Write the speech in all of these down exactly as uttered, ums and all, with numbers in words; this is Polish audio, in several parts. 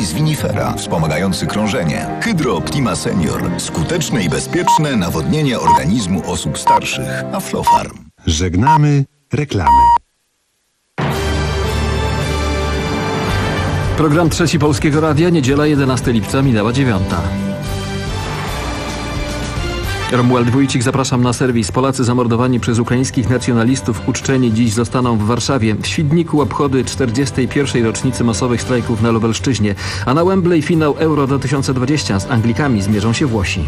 z winifera, wspomagający krążenie. Hydro Optima Senior. Skuteczne i bezpieczne nawodnienie organizmu osób starszych. Aflofarm. Żegnamy reklamy. Program Trzeci Polskiego Radia, niedziela jedenastego lipca, minęła dziewiąta. Romuald Wójcik, zapraszam na serwis. Polacy zamordowani przez ukraińskich nacjonalistów uczczeni dziś zostaną w Warszawie. W Świdniku obchody czterdziestej pierwszej rocznicy masowych strajków na Lubelszczyźnie, a na Wembley finał Euro dwa tysiące dwadzieścia. Z Anglikami zmierzą się Włosi.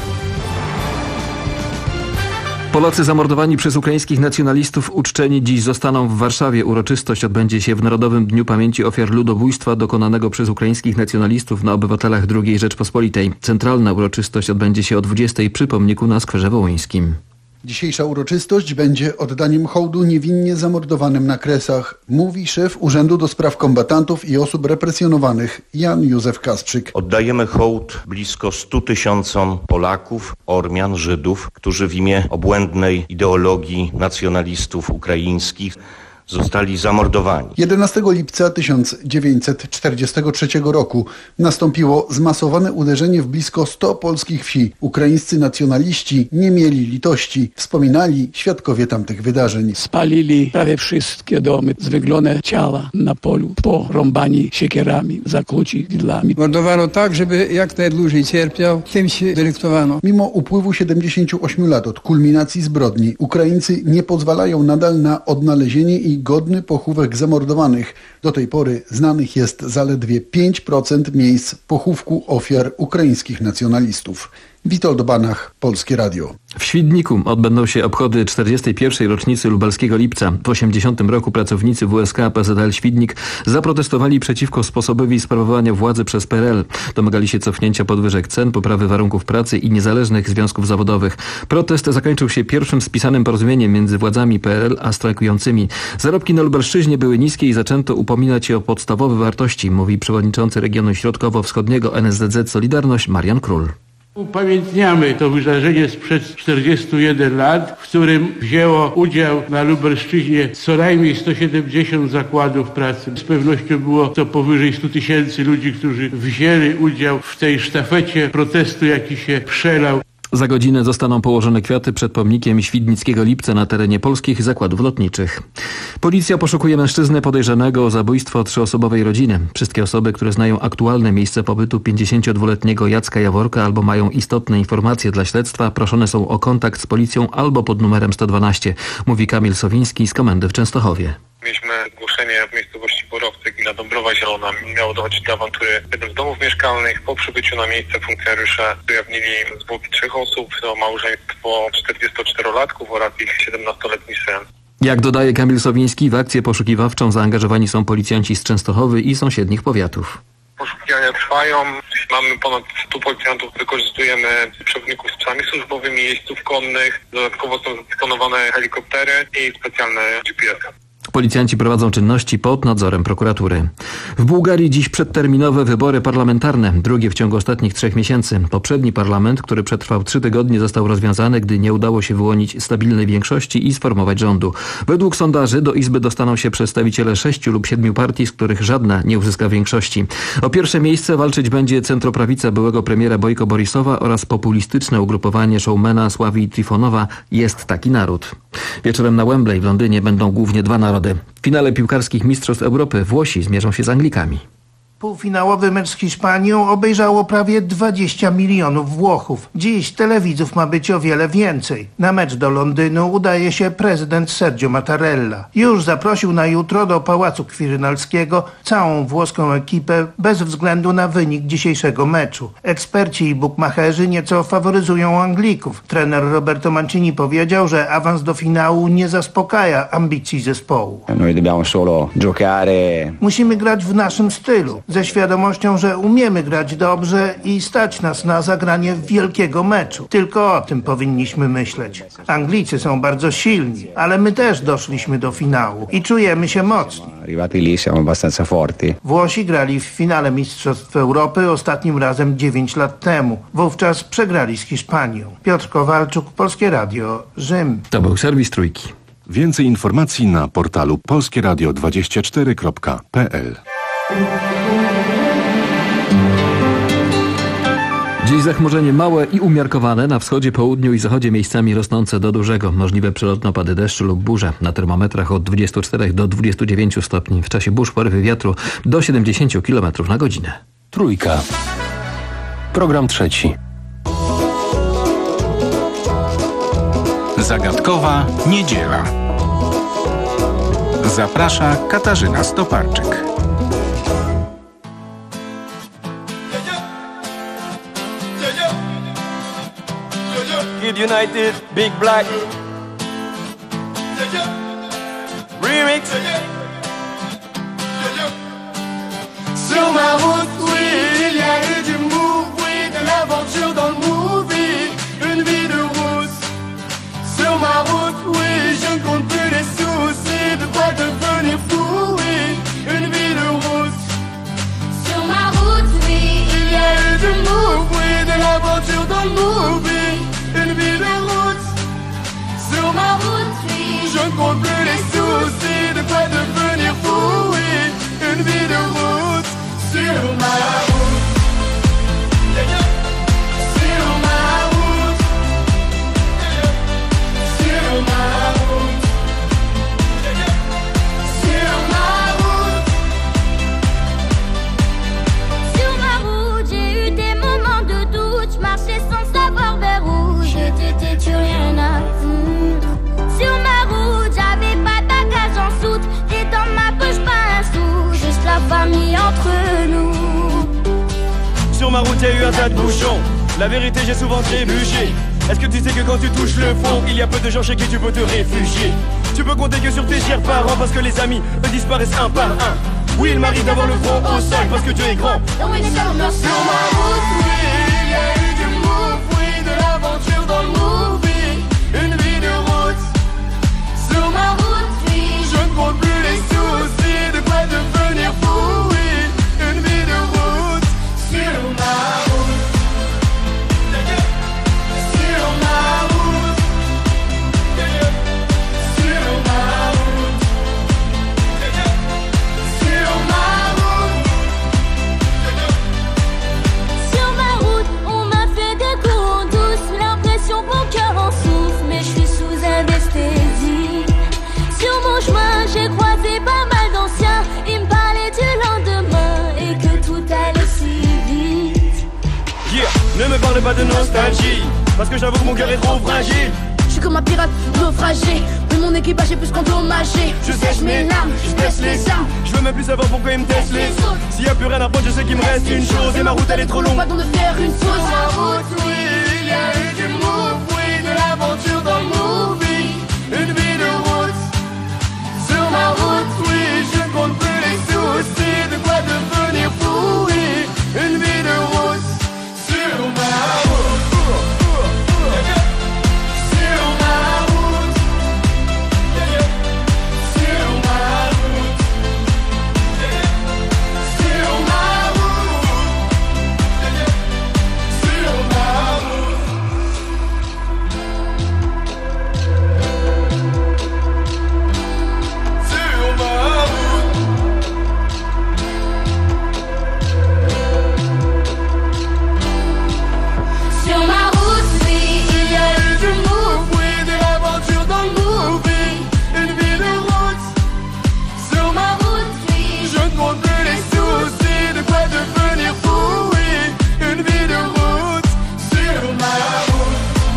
Polacy zamordowani przez ukraińskich nacjonalistów uczczeni dziś zostaną w Warszawie. Uroczystość odbędzie się w Narodowym Dniu Pamięci Ofiar Ludobójstwa dokonanego przez ukraińskich nacjonalistów na obywatelach drugiej Rzeczpospolitej. Centralna uroczystość odbędzie się o dwudziestej przy pomniku na Skwerze Wołyńskim. Dzisiejsza uroczystość będzie oddaniem hołdu niewinnie zamordowanym na Kresach, mówi szef Urzędu do Spraw Kombatantów i Osób Represjonowanych Jan Józef Kasprzyk. Oddajemy hołd blisko stu tysiącom Polaków, Ormian, Żydów, którzy w imię obłędnej ideologii nacjonalistów ukraińskich zostali zamordowani. jedenastego lipca tysiąc dziewięćset czterdziestego trzeciego roku nastąpiło zmasowane uderzenie w blisko sto polskich wsi. Ukraińscy nacjonaliści nie mieli litości, wspominali świadkowie tamtych wydarzeń. Spalili prawie wszystkie domy, zwygłone ciała na polu, porąbani siekierami, zakłuci widlami. Mordowano tak, żeby jak najdłużej cierpiał, tym się dylektowano. Mimo upływu siedemdziesięciu ośmiu lat od kulminacji zbrodni, Ukraińcy nie pozwalają nadal na odnalezienie i godny pochówek zamordowanych. Do tej pory znanych jest zaledwie pięć procent miejsc pochówku ofiar ukraińskich nacjonalistów. Witold Banach, Polskie Radio. W Świdniku odbędą się obchody czterdziestej pierwszej rocznicy lubelskiego lipca. W osiemdziesiątym roku pracownicy W S K P Z L Świdnik zaprotestowali przeciwko sposobowi sprawowania władzy przez P R L. Domagali się cofnięcia podwyżek cen, poprawy warunków pracy i niezależnych związków zawodowych. Protest zakończył się pierwszym spisanym porozumieniem między władzami P R L a strajkującymi. Zarobki na Lubelszczyźnie były niskie i zaczęto upominać się o podstawowe wartości, mówi przewodniczący regionu środkowo-wschodniego N S Z Z Solidarność Marian Król. Upamiętniamy to wydarzenie sprzed czterdziestu jeden lat, w którym wzięło udział na Lubelszczyźnie co najmniej sto siedemdziesiąt zakładów pracy. Z pewnością było to powyżej stu tysięcy ludzi, którzy wzięli udział w tej sztafecie protestu, jaki się przelał. Za godzinę zostaną położone kwiaty przed pomnikiem Świdnickiego Lipca na terenie polskich zakładów lotniczych. Policja poszukuje mężczyznę podejrzanego o zabójstwo trzyosobowej rodziny. Wszystkie osoby, które znają aktualne miejsce pobytu pięćdziesięciodwuletniego Jacka Jaworka albo mają istotne informacje dla śledztwa, proszone są o kontakt z policją albo pod numerem sto dwanaście, mówi Kamil Sowiński z komendy w Częstochowie. Mieliśmy zgłoszenie w miejscowości Borowcy, gmina Dąbrowa Zielona. Miało dochodzić do awantury w jednym z domów mieszkalnych. Po przybyciu na miejsce funkcjonariusze ujawnili zwłoki trzech osób, to małżeństwo czterdziestoczterolatków oraz ich siedemnastoletni syn. Jak dodaje Kamil Sowiński, w akcję poszukiwawczą zaangażowani są policjanci z Częstochowy i sąsiednich powiatów. Poszukiwania trwają. Mamy ponad stu policjantów, wykorzystujemy przewodników z psami służbowymi, jeźdźców konnych. Dodatkowo są dysponowane helikoptery i specjalne G P S. Policjanci prowadzą czynności pod nadzorem prokuratury. W Bułgarii dziś przedterminowe wybory parlamentarne, drugie w ciągu ostatnich trzech miesięcy. Poprzedni parlament, który przetrwał trzy tygodnie, został rozwiązany, gdy nie udało się wyłonić stabilnej większości i sformować rządu. Według sondaży do Izby dostaną się przedstawiciele sześciu lub siedmiu partii, z których żadna nie uzyska większości. O pierwsze miejsce walczyć będzie centroprawica byłego premiera Bojko Borisowa oraz populistyczne ugrupowanie showmana Sławii Trifonowa Jest taki naród. Wieczorem na Wembley w Londynie będą głównie dwa narody. W finale piłkarskich Mistrzostw Europy Włosi zmierzą się z Anglikami. Półfinałowy mecz z Hiszpanią obejrzało prawie dwadzieścia milionów Włochów. Dziś telewidzów ma być o wiele więcej. Na mecz do Londynu udaje się prezydent Sergio Mattarella. Już zaprosił na jutro do Pałacu Kwirynalskiego całą włoską ekipę bez względu na wynik dzisiejszego meczu. Eksperci i bukmacherzy nieco faworyzują Anglików. Trener Roberto Mancini powiedział, że awans do finału nie zaspokaja ambicji zespołu. Musimy grać w naszym stylu. Ze świadomością, że umiemy grać dobrze i stać nas na zagranie wielkiego meczu. Tylko o tym powinniśmy myśleć. Anglicy są bardzo silni, ale my też doszliśmy do finału i czujemy się mocni. Włosi grali w finale Mistrzostw Europy ostatnim razem dziewięć lat temu. Wówczas przegrali z Hiszpanią. Piotr Kowalczuk, Polskie Radio, Rzym. To był serwis Trójki. Więcej informacji na portalu polskieradio dwadzieścia cztery kropka p l. Dziś zachmurzenie małe i umiarkowane, na wschodzie, południu i zachodzie miejscami rosnące do dużego. Możliwe przelotne opady deszczu lub burze. Na termometrach od dwudziestu czterech do dwudziestu dziewięciu stopni. W czasie burz porywy wiatru do siedemdziesięciu kilometrów na godzinę. Trójka. Program trzeci. Zagadkowa niedziela. Zaprasza Katarzyna Stoparczyk. Kid United, Big Black Remix. Sur ma route, oui, il y a eu du move, oui, de l'aventure dans le movie, une vie de rousse. Sur ma route, oui, je ne compte plus les soucis, de quoi devenir fou, oui, une vie de rousse. Sur ma route, oui, il y a eu du move, oui, de l'aventure dans le movie, une vie de route. Sur ma route, oui, je ne compte plus les soucis, de quoi devenir fou, oui, une vie de route. Sur ma route, sur ma route, sur ma route, sur ma route. Sur ma route, j'ai eu des moments de doute, je marchais sans savoir vers où j'étais, plus rien à foutre. Sur ma route, j'avais pas de bagage en soute, et dans ma poche pas un sou, juste la famille entre nous. Sur ma route, il y a eu un tas de bouchons. La vérité, j'ai souvent trébuché. Est-ce que tu sais que quand tu touches le fond, il y a peu de gens chez qui tu peux te réfugier? Tu peux compter que sur tes chers parents, parce que les amis, eux, disparaissent un par un. Oui, il m'arrive d'avoir le front au sol, parce que Dieu est grand. Sur ma route, oui, il y a eu du move, oui, de l'aventure dans le movie, une vie de route. Sur ma route, oui, je ne compte plus les soucis, de quoi devenir fou, oui, une vie de route. Sur ma route, sur ma route, sur ma route, sur ma route. Sur ma route, on m'a fait des coups en douce, l'impression que mon cœur en souffre, mais je suis sous anesthésie. Sur mon chemin, j'ai croisé pas mal d'anciens, ils me parlaient du lendemain et que tout allait si vite. Yeah, ne me parle pas de nostalgie, parce que j'avoue que mon cœur est trop fragile. Je suis comme un pirate naufragé, mais mon équipage est plus qu'endommagé. Je sèche mes larmes, je baisse les armes. Je veux même plus savoir pourquoi ils me testent les autres. S'il y a plus rien à prendre, je sais qu'il me reste une chose, et ma route elle est trop longue. Pas besoin de faire une Sur pause. ma route, oui, il y a eu du move, oui, de l'aventure dans le movie, une vie de route. Sur ma route, oui, je ne compte plus les soucis, de quoi devenir fou, oui, une vie de route. Sur ma route, sur ma route, sur ma route, sur ma route, sur ma route, sur ma route. Sur ma route, oui, Il y a eu du move, oui, de l'aventure dans le movie, une vie de route. Sur ma route, oui, je ne compte plus les soucis, de quoi devenir fou, oui, une vie de route. Sur ma route,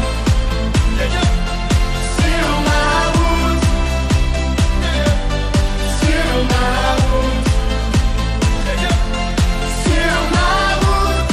sur ma route, sur ma route, sur ma route.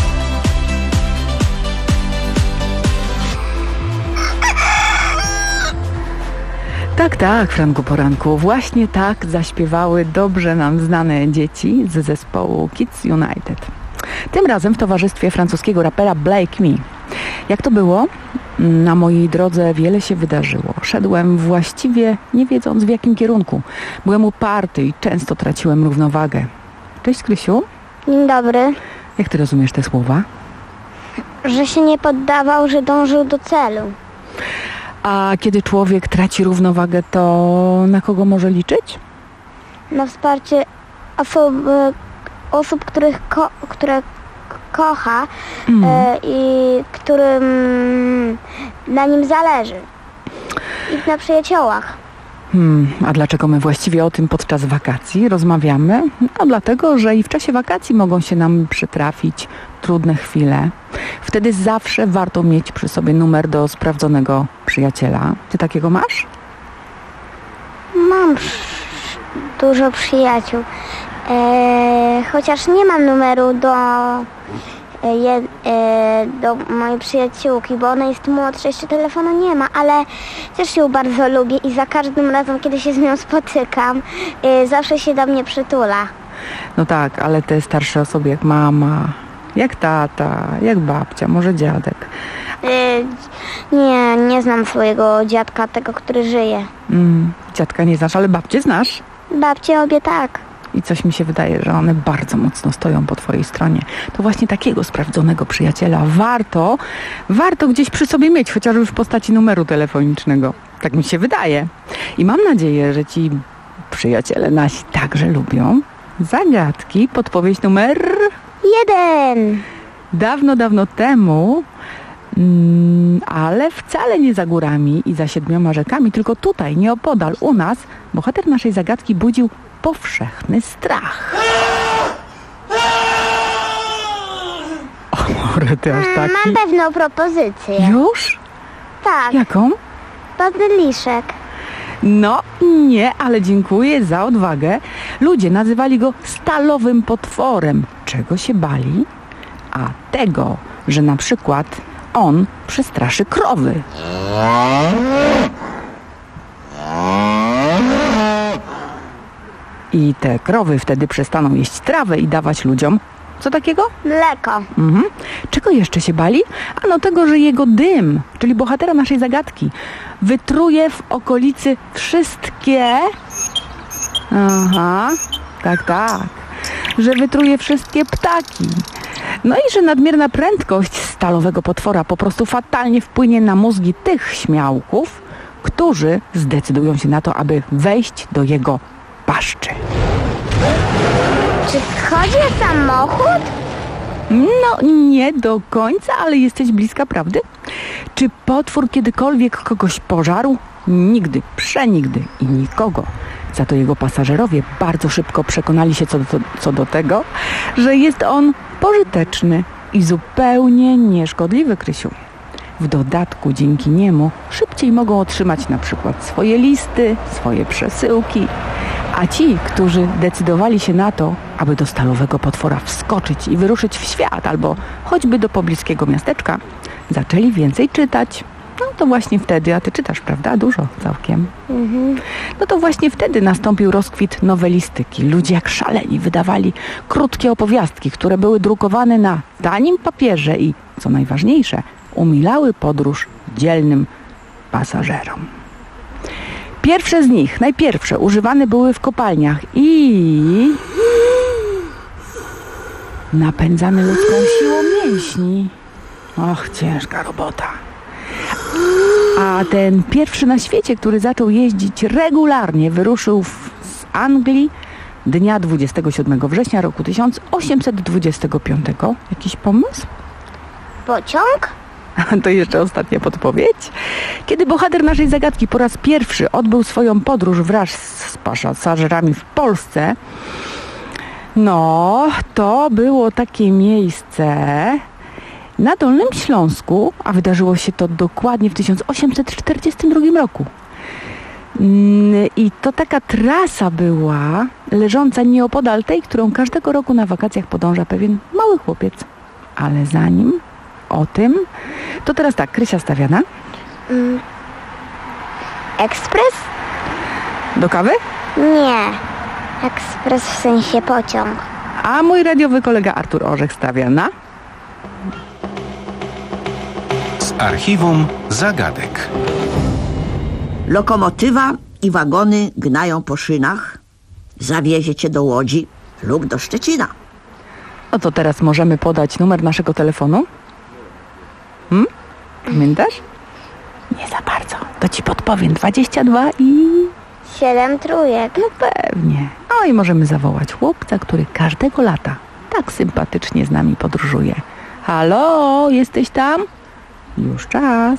Tak, tak, Franku Poranku. Właśnie tak zaśpiewały dobrze nam znane dzieci z zespołu Kids United. Tym razem w towarzystwie francuskiego rapera Blake Me. Jak to było? Na mojej drodze wiele się wydarzyło. Szedłem właściwie nie wiedząc w jakim kierunku. Byłem uparty i często traciłem równowagę. Cześć, Krysiu. Dzień dobry. Jak ty rozumiesz te słowa? Że się nie poddawał, że dążył do celu. A kiedy człowiek traci równowagę, to na kogo może liczyć? Na wsparcie osób, osób których ko, które kocha Mm. e, i którym na nim zależy. I na przyjaciołach. Hmm, a dlaczego my właściwie o tym podczas wakacji rozmawiamy? No dlatego, że i w czasie wakacji mogą się nam przytrafić trudne chwile. Wtedy zawsze warto mieć przy sobie numer do sprawdzonego przyjaciela. Ty takiego masz? Mam przy- dużo przyjaciół. E, chociaż nie mam numeru do, e, je, e, do mojej przyjaciółki, bo ona jest młodsza, jeszcze telefonu nie ma, ale też ją bardzo lubię i za każdym razem, kiedy się z nią spotykam, e, zawsze się do mnie przytula. No tak, ale te starsze osoby jak mama, jak tata, jak babcia, może dziadek. E, nie, nie znam swojego dziadka, tego, który żyje. Mm, dziadka nie znasz, ale babcię znasz. Babcie obie tak. I coś mi się wydaje, że one bardzo mocno stoją po twojej stronie. To właśnie takiego sprawdzonego przyjaciela warto, warto gdzieś przy sobie mieć, chociażby w postaci numeru telefonicznego. Tak mi się wydaje. I mam nadzieję, że ci przyjaciele nasi także lubią zagadki. Podpowiedź numer... Jeden. Dawno, dawno temu, mm, ale wcale nie za górami i za siedmioma rzekami, tylko tutaj, nieopodal, u nas, bohater naszej zagadki budził powszechny strach. O, rety aż taki. Mam pewną propozycję. Już? Tak. Jaką? Bazyliszek. No nie, ale dziękuję za odwagę. Ludzie nazywali go stalowym potworem. Czego się bali? A tego, że na przykład on przestraszy krowy. I te krowy wtedy przestaną jeść trawę i dawać ludziom co takiego? Mleko. Mhm. Czego jeszcze się bali? Ano tego, że jego dym, czyli bohatera naszej zagadki, wytruje w okolicy wszystkie... Aha, tak, tak. Że wytruje wszystkie ptaki. No i że nadmierna prędkość stalowego potwora po prostu fatalnie wpłynie na mózgi tych śmiałków, którzy zdecydują się na to, aby wejść do jego paszczy. Czy chodzi o samochód? No, nie do końca, ale jesteś bliska prawdy. Czy potwór kiedykolwiek kogoś pożarł? Nigdy, przenigdy i nikogo. Za to jego pasażerowie bardzo szybko przekonali się co do, co do tego, że jest on pożyteczny i zupełnie nieszkodliwy, Krysiu. W dodatku dzięki niemu szybciej mogą otrzymać na przykład swoje listy, swoje przesyłki. A ci, którzy decydowali się na to, aby do stalowego potwora wskoczyć i wyruszyć w świat albo choćby do pobliskiego miasteczka, zaczęli więcej czytać. No to właśnie wtedy, a ty czytasz, prawda? Dużo całkiem. Mhm. No to właśnie wtedy nastąpił rozkwit nowelistyki. Ludzie jak szaleni wydawali krótkie opowiastki, które były drukowane na tanim papierze i, co najważniejsze, umilały podróż dzielnym pasażerom. Pierwsze z nich, najpierwsze, używane były w kopalniach i napędzane ludzką siłą mięśni. Och, ciężka robota. A ten pierwszy na świecie, który zaczął jeździć regularnie, wyruszył w, z Anglii dnia dwudziestego siódmego września roku tysiąc osiemset dwudziestego piątego. Jakiś pomysł? Pociąg? To jeszcze ostatnia podpowiedź. Kiedy bohater naszej zagadki po raz pierwszy odbył swoją podróż wraz z pasażerami w Polsce, no, to było takie miejsce na Dolnym Śląsku, a wydarzyło się to dokładnie w tysiąc osiemset czterdziestym drugim roku. I to taka trasa była leżąca nieopodal tej, którą każdego roku na wakacjach podąża pewien mały chłopiec. Ale zanim o tym, to teraz tak, Krysia Stawiana. Mm. Ekspres? Do kawy? Nie. Ekspres w sensie pociąg. A mój radiowy kolega Artur Orzech stawia na... Z archiwum zagadek. Lokomotywa i wagony gnają po szynach. Zawiezie cię do Łodzi lub do Szczecina. No to teraz możemy podać numer naszego telefonu. Hmm? Pamiętasz? Nie za bardzo. To ci podpowiem. dwadzieścia dwa i... Siedem trójek. No pewnie. No i możemy zawołać chłopca, który każdego lata tak sympatycznie z nami podróżuje. Halo, jesteś tam? Już czas.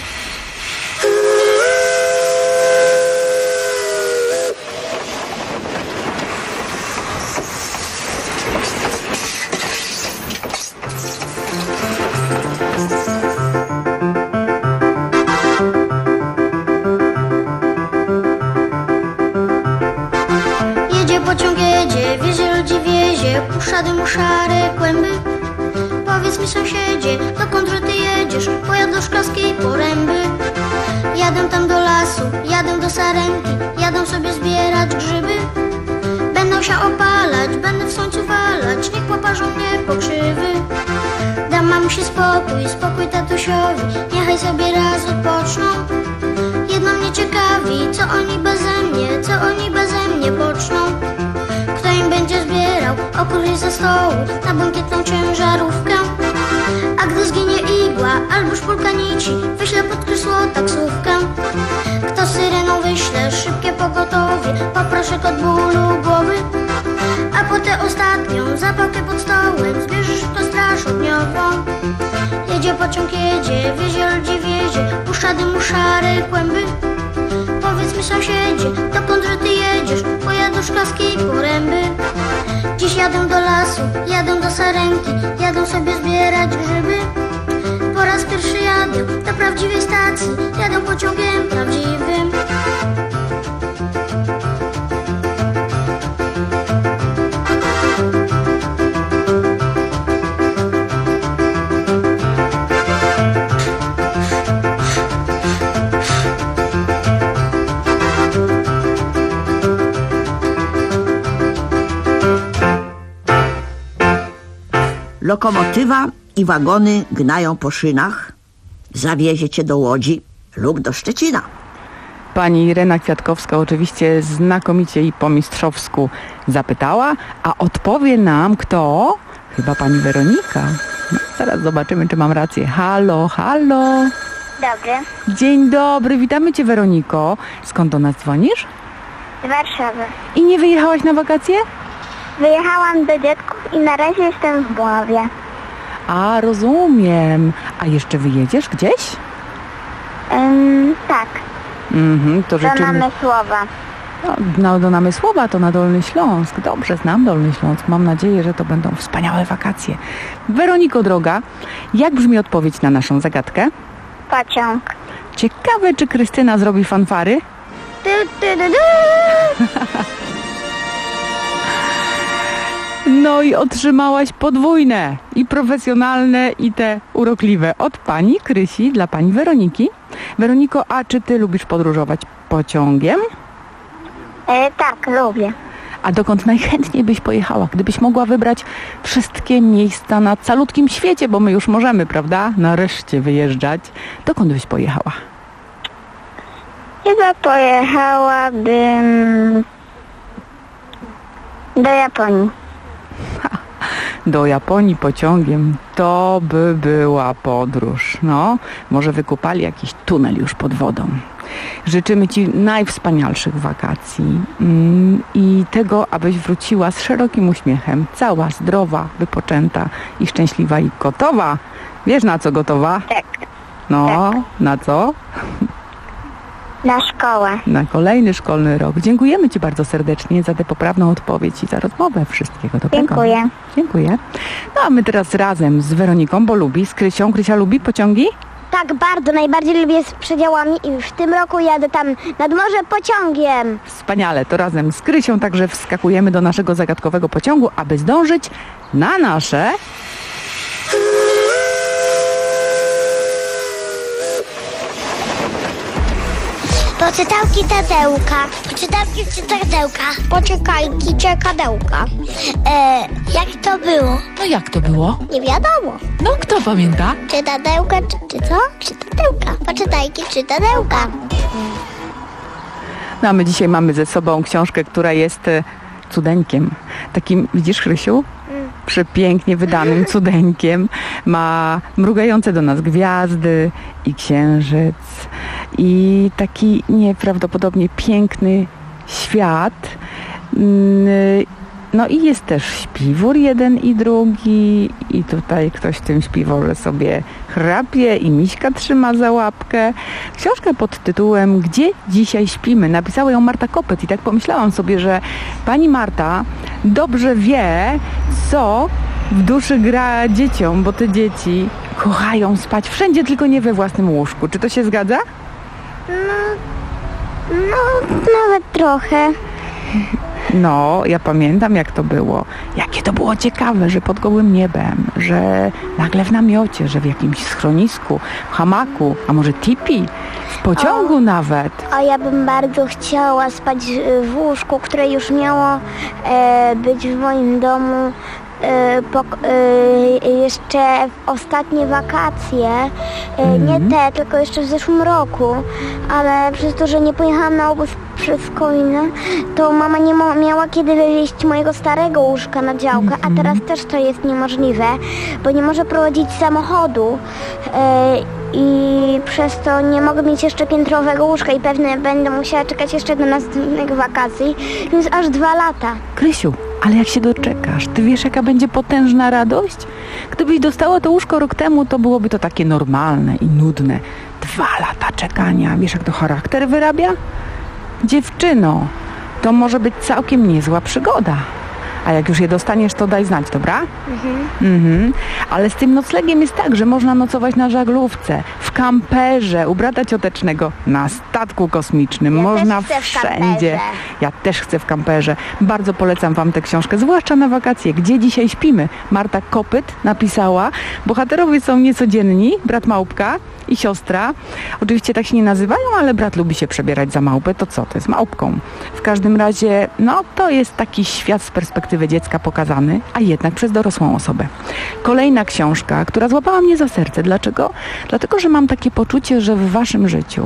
Pociąg jedzie, wiezie ludzi wiezie, puszcza dymu szare kłęby. Powiedz mi sąsiedzie, dokąd że ty jedziesz? Pojazd do Szklarskiej Poręby. Jadę tam do lasu, jadę do Sarenki, jadę sobie zbierać grzyby. Będę się opalać, będę w słońcu walać, niech poparzą mnie pokrzywy. Dam mamusi spokój, spokój tatusiowi, niechaj sobie raz odpoczną. Jedno mnie ciekawi, co oni beze mnie, co oni beze mnie poczną. Kto im będzie zbierał okruchy ze stołu na bankietną ciężarówkę? A gdy zginie igła albo szpulka nici, wyślę pod krzesło taksówkę. Kto syreną wyśle szybkie pogotowie, poproszę od bólu głowy. A potem ostatnią zapałkę pod stołem, zbierzesz to straż ogniową. Jedzie pociąg jedzie, wiezie ludzi wiezie, puszcza dymu szare kłęby. Powiedz mi sąsiedzie, dokąd że ty jedziesz? Pojadę do Szklarskiej Poręby. Dziś jadę do lasu, jadę do Sarenki, jadę sobie zbierać grzyby. Po raz pierwszy jadę do prawdziwej stacji, jadę pociągiem prawdziwym. Lokomotywa i wagony gnają po szynach. Zawiezie cię do Łodzi lub do Szczecina. Pani Irena Kwiatkowska oczywiście znakomicie i po mistrzowsku zapytała, a odpowie nam kto? Chyba pani Weronika. No, zaraz zobaczymy, czy mam rację. Halo, halo. Dobry. Dzień dobry, witamy cię, Weroniko. Skąd do nas dzwonisz? Z Warszawy. I nie wyjechałaś na wakacje? Wyjechałam do dziadków i na razie jestem w Mławie. A, rozumiem. A jeszcze wyjedziesz gdzieś? Ym, tak. Mhm, to do życzymy... Namysłowa. No, no, do Namysłowa, to na Dolny Śląsk. Dobrze, znam Dolny Śląsk. Mam nadzieję, że to będą wspaniałe wakacje. Weroniko droga, jak brzmi odpowiedź na naszą zagadkę? Pociąg. Ciekawe, czy Krystyna zrobi fanfary? Du, du, du, du. No i otrzymałaś podwójne, i profesjonalne, i te urokliwe od pani Krysi dla pani Weroniki. Weroniko, a czy ty lubisz podróżować pociągiem? E, tak, lubię. A dokąd najchętniej byś pojechała, gdybyś mogła wybrać wszystkie miejsca na calutkim świecie, bo my już możemy, prawda, nareszcie wyjeżdżać. Dokąd byś pojechała? Chyba pojechałabym do Japonii. Ha, do Japonii pociągiem, to by była podróż. No, może wykopali jakiś tunel już pod wodą. Życzymy ci najwspanialszych wakacji mm, i tego, abyś wróciła z szerokim uśmiechem, cała, zdrowa, wypoczęta i szczęśliwa i gotowa. Wiesz, na co gotowa? Tak. No, tak. Na co? Na szkołę. Na kolejny szkolny rok. Dziękujemy ci bardzo serdecznie za tę poprawną odpowiedź i za rozmowę. Wszystkiego dobrego. Dziękuję. Dziękuję. No a my teraz razem z Weroniką, bo lubi, z Krysią. Krysia lubi pociągi? Tak, bardzo. Najbardziej lubię z przedziałami i w tym roku jadę tam nad morze pociągiem. Wspaniale. To razem z Krysią także wskakujemy do naszego zagadkowego pociągu, aby zdążyć na nasze... Poczytałki Tadełka. Poczytałki Tadełka. Poczekajki czekadełka. E, jak to było? No jak to było? Nie wiadomo. No kto pamięta? Czytadełka, czy, czy co? Czytadełka. Poczytajki czytadełka. No a my dzisiaj mamy ze sobą książkę, która jest e, cudeńkiem. Takim, widzisz, Krysiu? Mm. Przepięknie wydanym cudeńkiem. Ma mrugające do nas gwiazdy i księżyc. I taki nieprawdopodobnie piękny świat. No i jest też śpiwór jeden i drugi i tutaj ktoś w tym śpiworze sobie chrapie i miśka trzyma za łapkę. Książkę pod tytułem Gdzie dzisiaj śpimy? Napisała ją Marta Kopyt i tak pomyślałam sobie, że pani Marta dobrze wie, co w duszy gra dzieciom, bo te dzieci kochają spać wszędzie, tylko nie we własnym łóżku. Czy to się zgadza? No, no nawet trochę. No, ja pamiętam, jak to było. Jakie to było ciekawe, że pod gołym niebem, że nagle w namiocie, że w jakimś schronisku, w hamaku, a może tipi, w pociągu o, nawet. A ja bym bardzo chciała spać w łóżku, które już miało e, być w moim domu e, po, e, jeszcze w ostatnie wakacje. E, mm. Nie te, tylko jeszcze w zeszłym roku. Ale przez to, że nie pojechałam na obóz przez Koinę, to mama nie ma, miała kiedy wywieźć mojego starego łóżka na działkę, mm-hmm. a teraz też to jest niemożliwe, bo nie może prowadzić samochodu e, i przez to nie mogę mieć jeszcze piętrowego łóżka i pewnie będę musiała czekać jeszcze do następnych wakacji, więc aż dwa lata. Krysiu, ale jak się doczekasz, ty wiesz, jaka będzie potężna radość? Gdybyś dostała to łóżko rok temu, to byłoby to takie normalne i nudne. Dwa lata czekania, wiesz, jak to charakter wyrabia? Dziewczyno, to może być całkiem niezła przygoda. A jak już je dostaniesz, to daj znać, dobra? Mhm. Mhm. Ale z tym noclegiem jest tak, że można nocować na żaglówce, w kamperze, u brata ciotecznego, na statku kosmicznym. Ja można też chcę wszędzie. W ja też chcę w kamperze. Bardzo polecam wam tę książkę, zwłaszcza na wakacje. Gdzie dzisiaj śpimy? Marta Kopyt napisała. Bohaterowie są niecodzienni, brat Małpka i siostra. Oczywiście tak się nie nazywają, ale brat lubi się przebierać za małpę. To co? To jest małpką. W każdym razie, no to jest taki świat z perspektywy dziecka pokazany, a jednak przez dorosłą osobę. Kolejna książka, która złapała mnie za serce. Dlaczego? Dlatego, że mam takie poczucie, że w waszym życiu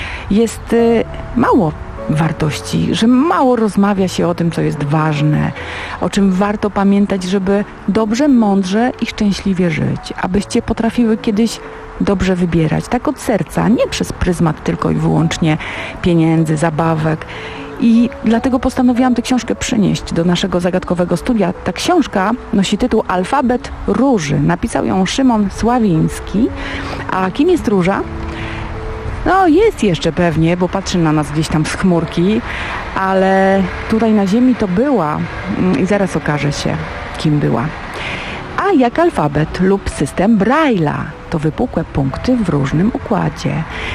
jest y, mało wartości, że mało rozmawia się o tym, co jest ważne, o czym warto pamiętać, żeby dobrze, mądrze i szczęśliwie żyć. Abyście potrafiły kiedyś dobrze wybierać, tak od serca, nie przez pryzmat tylko i wyłącznie pieniędzy, zabawek. I dlatego postanowiłam tę książkę przynieść do naszego zagadkowego studia. Ta książka nosi tytuł Alfabet Róży. Napisał ją Szymon Sławiński. A kim jest Róża? No jest jeszcze pewnie, bo patrzy na nas gdzieś tam z chmurki, ale tutaj na ziemi to była i zaraz okaże się, kim była. A jak alfabet lub system Braille'a, to wypukłe punkty w różnym układzie.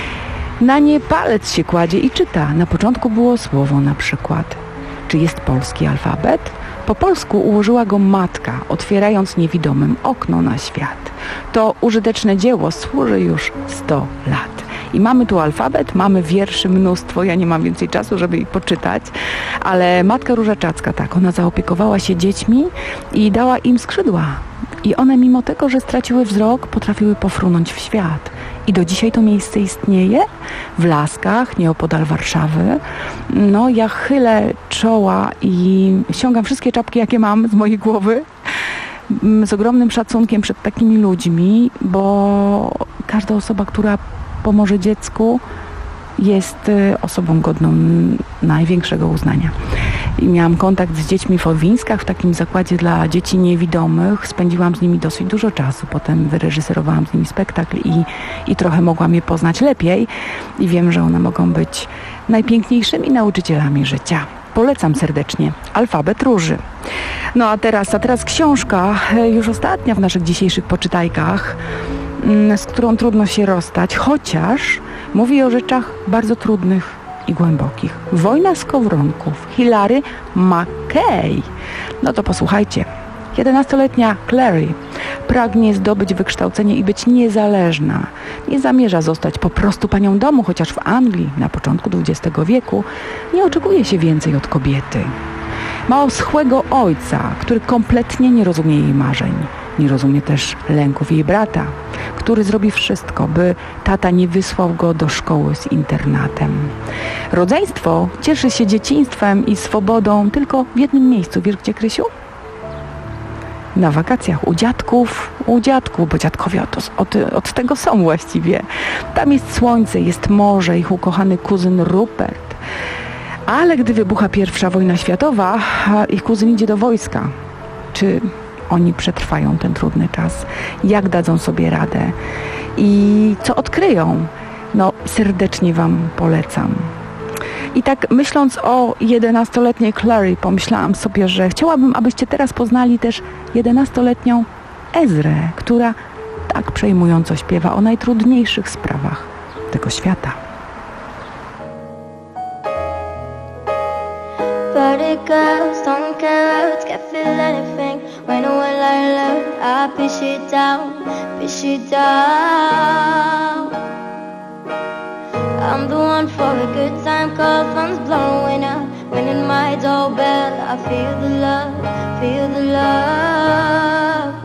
Na nie palec się kładzie i czyta. Na początku było słowo na przykład. Czy jest polski alfabet? Po polsku ułożyła go matka, otwierając niewidomym okno na świat. To użyteczne dzieło służy już sto lat. I mamy tu alfabet, mamy wierszy mnóstwo, ja nie mam więcej czasu, żeby ich poczytać, ale matka Różaczacka, tak, ona zaopiekowała się dziećmi i dała im skrzydła. I one mimo tego, że straciły wzrok, potrafiły pofrunąć w świat. I do dzisiaj to miejsce istnieje w Laskach, nieopodal Warszawy. No, ja chylę czoła i ściągam wszystkie czapki, jakie mam z mojej głowy, z ogromnym szacunkiem przed takimi ludźmi, bo każda osoba, która pomoże dziecku, jest osobą godną największego uznania. I miałam kontakt z dziećmi w Olwińskach, w takim zakładzie dla dzieci niewidomych. Spędziłam z nimi dosyć dużo czasu. Potem wyreżyserowałam z nimi spektakl i, i trochę mogłam je poznać lepiej. I wiem, że one mogą być najpiękniejszymi nauczycielami życia. Polecam serdecznie. Alfabet Róży. No a teraz, a teraz książka, już ostatnia w naszych dzisiejszych poczytajkach, z którą trudno się rozstać, chociaż mówi o rzeczach bardzo trudnych i głębokich. Wojna skowronków. Hilary McKay. No to posłuchajcie. jedenastoletnia Clary pragnie zdobyć wykształcenie i być niezależna. Nie zamierza zostać po prostu panią domu, chociaż w Anglii na początku dwudziestego wieku nie oczekuje się więcej od kobiety. Ma oschłego ojca, który kompletnie nie rozumie jej marzeń. Nie rozumie też lęków jej brata, który zrobi wszystko, by tata nie wysłał go do szkoły z internatem. Rodzeństwo cieszy się dzieciństwem i swobodą tylko w jednym miejscu. Wiesz gdzie, Krysiu? Na wakacjach u dziadków, u dziadków, bo dziadkowie od, od, od tego są właściwie. Tam jest słońce, jest morze, ich ukochany kuzyn Rupert. Ale gdy wybucha pierwsza wojna światowa, ich kuzyn idzie do wojska. Czy oni przetrwają ten trudny czas? Jak dadzą sobie radę? I co odkryją? No, serdecznie wam polecam. I tak myśląc o jedenastoletniej Clary, pomyślałam sobie, że chciałabym, abyście teraz poznali też jedenastoletnią Ezrę, która tak przejmująco śpiewa o najtrudniejszych sprawach tego świata. Party girls don't care out, can't feel anything. When I will I learn, I push it down, push it down. I'm the one for a good time, cause fun's blowing out. When in my doorbell, I feel the love, feel the love.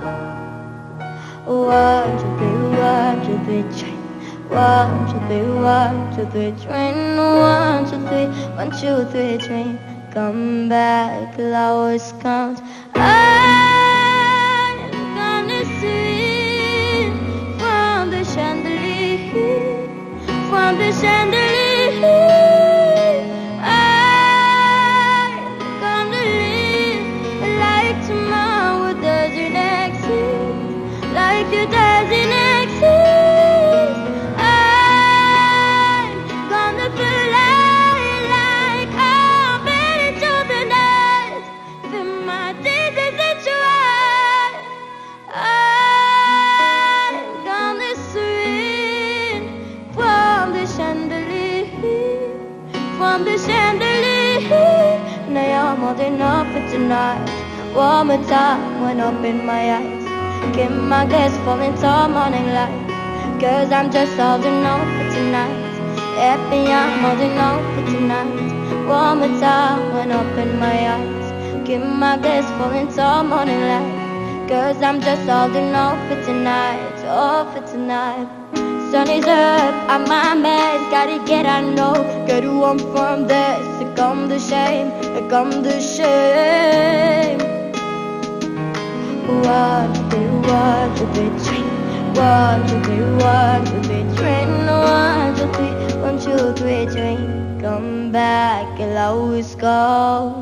One, two, three, one, two, three, train. One, two, three, one, two, three, train. One, two, three, one, two, three, train. Come back, flowers count. I'm gonna swing from the chandelier, from the chandelier. I'm gonna live like tomorrow doesn't exist, like it doesn't exist. I'm gonna fly like I'm ready to the night. Feel my days as you are. I'm gonna swing from the chandelier, from the chandelier. Now I'm old enough for tonight. One more time when I open my eyes, keep my glass falling tall morning light. Cause I'm just old enough for tonight. Happy I'm old enough for tonight. One more time when I open my eyes, keep my glass falling tall morning light. Cause I'm just old enough for tonight, oh for tonight. Sun is up, I'm my mess, gotta get I know. Gotta run from this, here come the shame, here come the shame. One, two, three, one, two, three, train. One, two, three, one, two, three, train. One, two, three, one, two, three, train. Come back, you'll always go.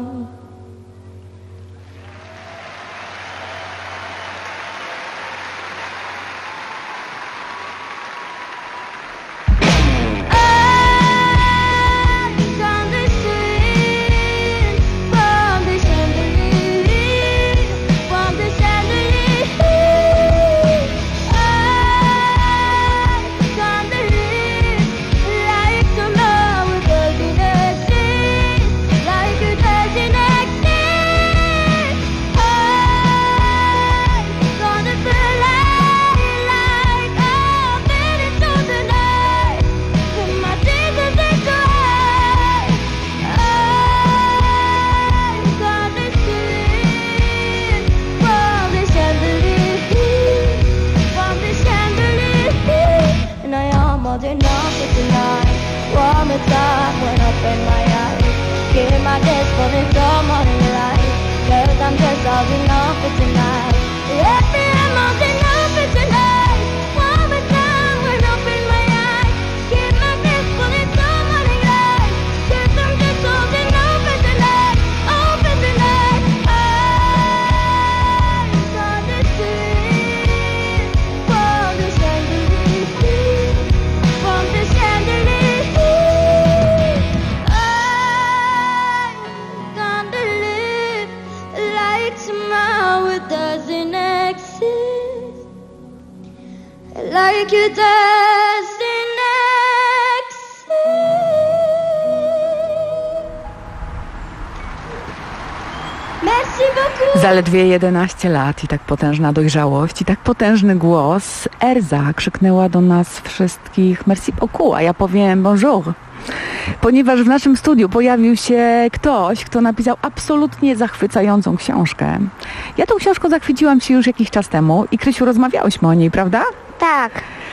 Zaledwie jedenaście lat i tak potężna dojrzałość i tak potężny głos. Erza krzyknęła do nas wszystkich merci beaucoup, a ja powiem bonjour. Ponieważ w naszym studiu pojawił się ktoś, kto napisał absolutnie zachwycającą książkę. Ja tą książką zachwyciłam się już jakiś czas temu i Krysiu, rozmawiałyśmy o niej, prawda? Tak.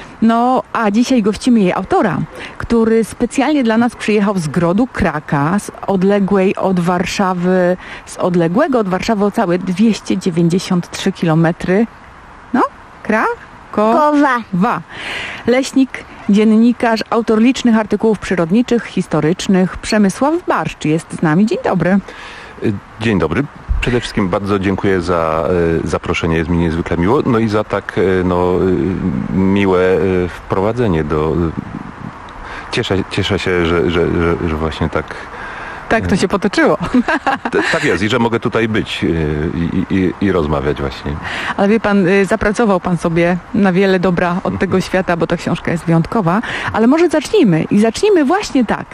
No, a dzisiaj gościmy jej autora, który specjalnie dla nas przyjechał z Grodu Kraka, z odległej od Warszawy, z odległego od Warszawy o całe dwieście dziewięćdziesiąt trzy kilometry. No, Krakowa. Leśnik dziennikarz, autor licznych artykułów przyrodniczych, historycznych. Przemysław Barszcz jest z nami. Dzień dobry. Dzień dobry. Przede wszystkim bardzo dziękuję za e, zaproszenie, jest mi niezwykle miło, no i za tak e, no, e, miłe e, wprowadzenie do... Cieszę, cieszę się, że, że, że, że właśnie tak... Tak to się potoczyło. T- tak jest i że mogę tutaj być i, i, i rozmawiać właśnie. Ale wie pan, zapracował pan sobie na wiele dobra od tego świata, bo ta książka jest wyjątkowa. Ale może zacznijmy i zacznijmy właśnie tak.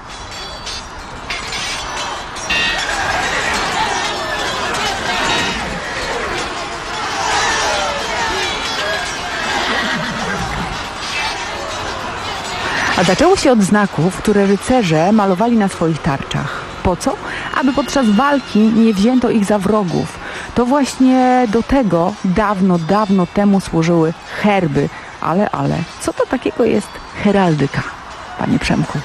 A zaczęło się od znaków, które rycerze malowali na swoich tarczach. Po co? Aby podczas walki nie wzięto ich za wrogów. To właśnie do tego dawno, dawno temu służyły herby. Ale, ale, co to takiego jest heraldyka, panie Przemku?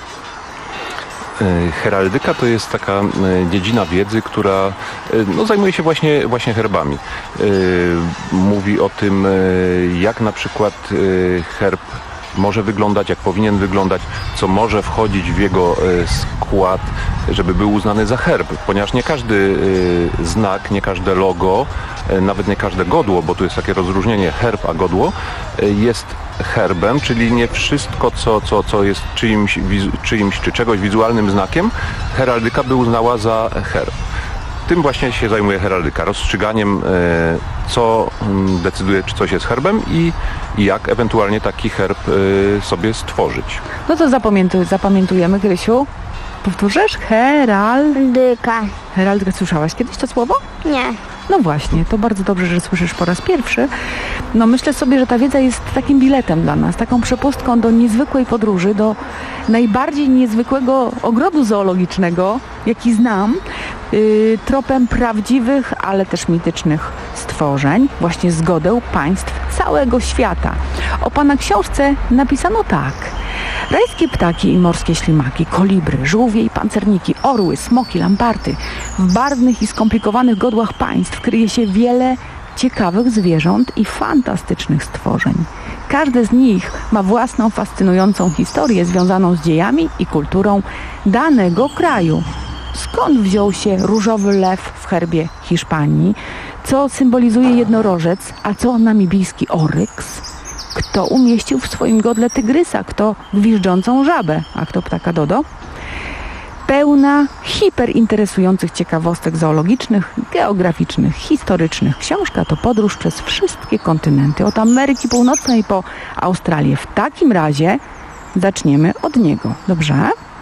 Heraldyka to jest taka dziedzina wiedzy, która no, zajmuje się właśnie, właśnie herbami. Mówi o tym, jak na przykład herb może wyglądać, jak powinien wyglądać, co może wchodzić w jego skład, żeby był uznany za herb, ponieważ nie każdy znak, nie każde logo, nawet nie każde godło, bo tu jest takie rozróżnienie herb a godło, jest herbem, czyli nie wszystko, co, co, co jest czyimś, czyimś czy czegoś wizualnym znakiem, heraldyka by uznała za herb. Tym właśnie się zajmuje heraldyka, rozstrzyganiem, co decyduje, czy coś jest herbem i jak ewentualnie taki herb sobie stworzyć. No to zapamiętuj, zapamiętujemy, Krysiu. Powtórzysz? Heraldyka. Heraldyka. Słyszałaś kiedyś to słowo? Nie. No właśnie, to bardzo dobrze, że słyszysz po raz pierwszy. No myślę sobie, że ta wiedza jest takim biletem dla nas, taką przepustką do niezwykłej podróży, do najbardziej niezwykłego ogrodu zoologicznego, jaki znam, yy, tropem prawdziwych, ale też mitycznych stworzeń, właśnie zgodę państw całego świata. O pana książce napisano tak. Rajskie ptaki i morskie ślimaki, kolibry, żółwie i pancerniki, orły, smoki, lamparty. W barwnych i skomplikowanych godłach państw kryje się wiele ciekawych zwierząt i fantastycznych stworzeń. Każde z nich ma własną fascynującą historię związaną z dziejami i kulturą danego kraju. Skąd wziął się różowy lew w herbie Hiszpanii? Co symbolizuje jednorożec, a co namibijski oryks? Kto umieścił w swoim godle tygrysa? Kto gwiżdżącą żabę? A kto ptaka dodo? Pełna hiperinteresujących ciekawostek zoologicznych, geograficznych, historycznych. Książka to podróż przez wszystkie kontynenty, od Ameryki Północnej po Australię. W takim razie zaczniemy od niego. Dobrze?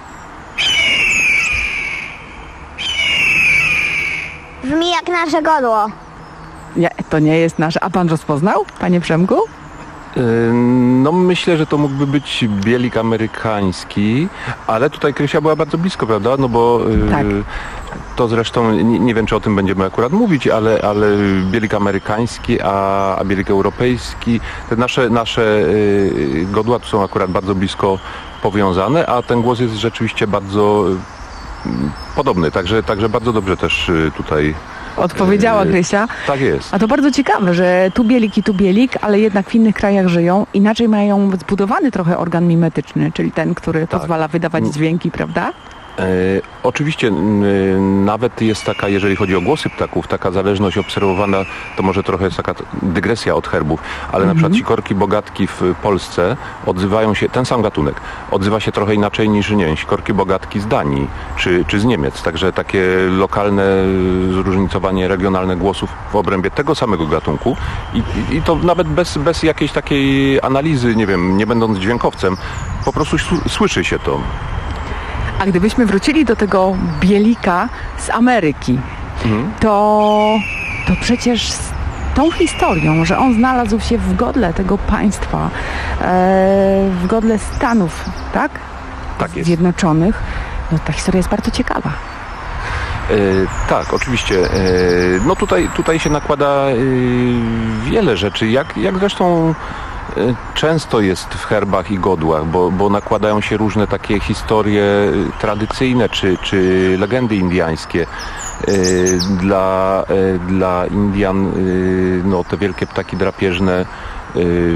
Brzmi jak nasze godło. Nie, to nie jest nasze. A pan rozpoznał, panie Przemku? No myślę, że to mógłby być bielik amerykański, ale tutaj Krysia była bardzo blisko, prawda? No bo tak. To zresztą, nie, nie wiem czy o tym będziemy akurat mówić, ale, ale bielik amerykański, a, a bielik europejski, te nasze, nasze godła tu są akurat bardzo blisko powiązane, a ten głos jest rzeczywiście bardzo podobny, także, także bardzo dobrze też tutaj odpowiedziała Krysia. Tak jest. A to bardzo ciekawe, że tu bielik i tu bielik, ale jednak w innych krajach żyją. Inaczej mają zbudowany trochę organ mimetyczny, czyli ten, który tak. pozwala wydawać dźwięki, prawda? E, oczywiście e, nawet jest taka, jeżeli chodzi o głosy ptaków, taka zależność obserwowana, to może trochę jest taka dygresja od herbów, ale mm-hmm. na przykład sikorki bogatki w Polsce odzywają się, ten sam gatunek, odzywa się trochę inaczej niż, nie wiem, sikorki bogatki z Danii czy, czy z Niemiec, także takie lokalne zróżnicowanie regionalne głosów w obrębie tego samego gatunku i, i, i to nawet bez, bez jakiejś takiej analizy, nie wiem, nie będąc dźwiękowcem, po prostu słyszy się to. A gdybyśmy wrócili do tego bielika z Ameryki, mhm. to, to przecież z tą historią, że on znalazł się w godle tego państwa, e, w godle Stanów, tak? Tak jest. Zjednoczonych, no ta historia jest bardzo ciekawa. E, tak, oczywiście. E, no tutaj, tutaj się nakłada e, wiele rzeczy, jak, jak zresztą często jest w herbach i godłach, bo, bo nakładają się różne takie historie tradycyjne czy, czy legendy indiańskie. Dla, dla Indian no, te wielkie ptaki drapieżne w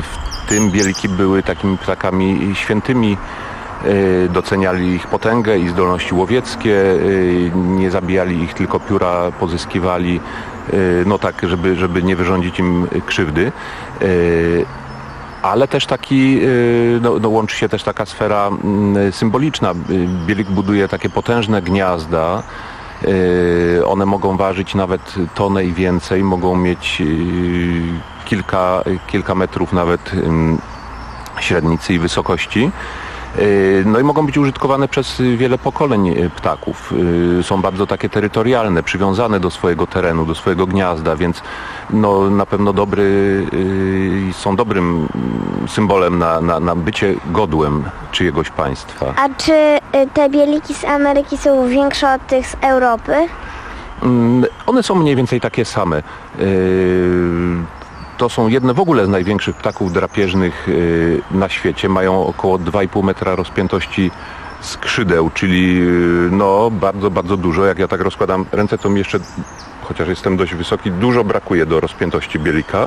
tym bieliki były takimi ptakami świętymi. Doceniali ich potęgę i zdolności łowieckie, nie zabijali ich, tylko pióra pozyskiwali, no tak, żeby, żeby nie wyrządzić im krzywdy. Ale też taki, no, no łączy się też taka sfera symboliczna. Bielik buduje takie potężne gniazda. One mogą ważyć nawet tonę i więcej, mogą mieć kilka, kilka metrów nawet średnicy i wysokości. No i mogą być użytkowane przez wiele pokoleń ptaków. Są bardzo takie terytorialne, przywiązane do swojego terenu, do swojego gniazda, więc no, na pewno dobry, są dobrym symbolem na, na, na bycie godłem czyjegoś państwa. A czy te bieliki z Ameryki są większe od tych z Europy? One są mniej więcej takie same. To są jedne w ogóle z największych ptaków drapieżnych na świecie. Mają około dwa i pół metra rozpiętości skrzydeł, czyli no bardzo, bardzo dużo. Jak ja tak rozkładam ręce, to mi jeszcze, chociaż jestem dość wysoki, dużo brakuje do rozpiętości bielika.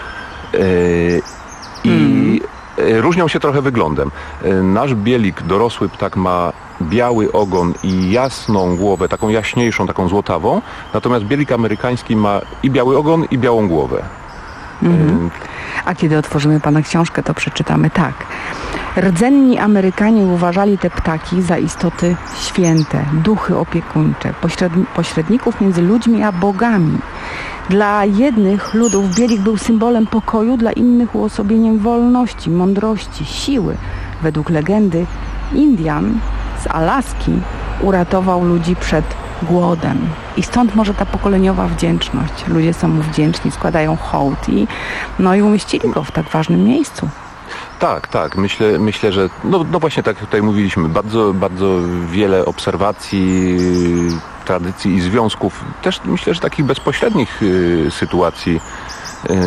I różnią się trochę wyglądem. Nasz bielik, dorosły ptak, ma biały ogon i jasną głowę, taką jaśniejszą, taką złotawą. Natomiast bielik amerykański ma i biały ogon, i białą głowę. Mhm. A kiedy otworzymy Pana książkę, to przeczytamy tak. Rdzenni Amerykanie uważali te ptaki za istoty święte, duchy opiekuńcze, pośredni- pośredników między ludźmi a bogami. Dla jednych ludów bielik był symbolem pokoju, dla innych uosobieniem wolności, mądrości, siły. Według legendy Indian z Alaski uratował ludzi przed głodem. I stąd może ta pokoleniowa wdzięczność. Ludzie są mu wdzięczni, składają hołd i, no i umieścili go w tak ważnym miejscu. Tak, tak. Myślę, myślę że no, no właśnie tak jak tutaj mówiliśmy, bardzo, bardzo wiele obserwacji, tradycji i związków, też myślę, że takich bezpośrednich y, sytuacji y,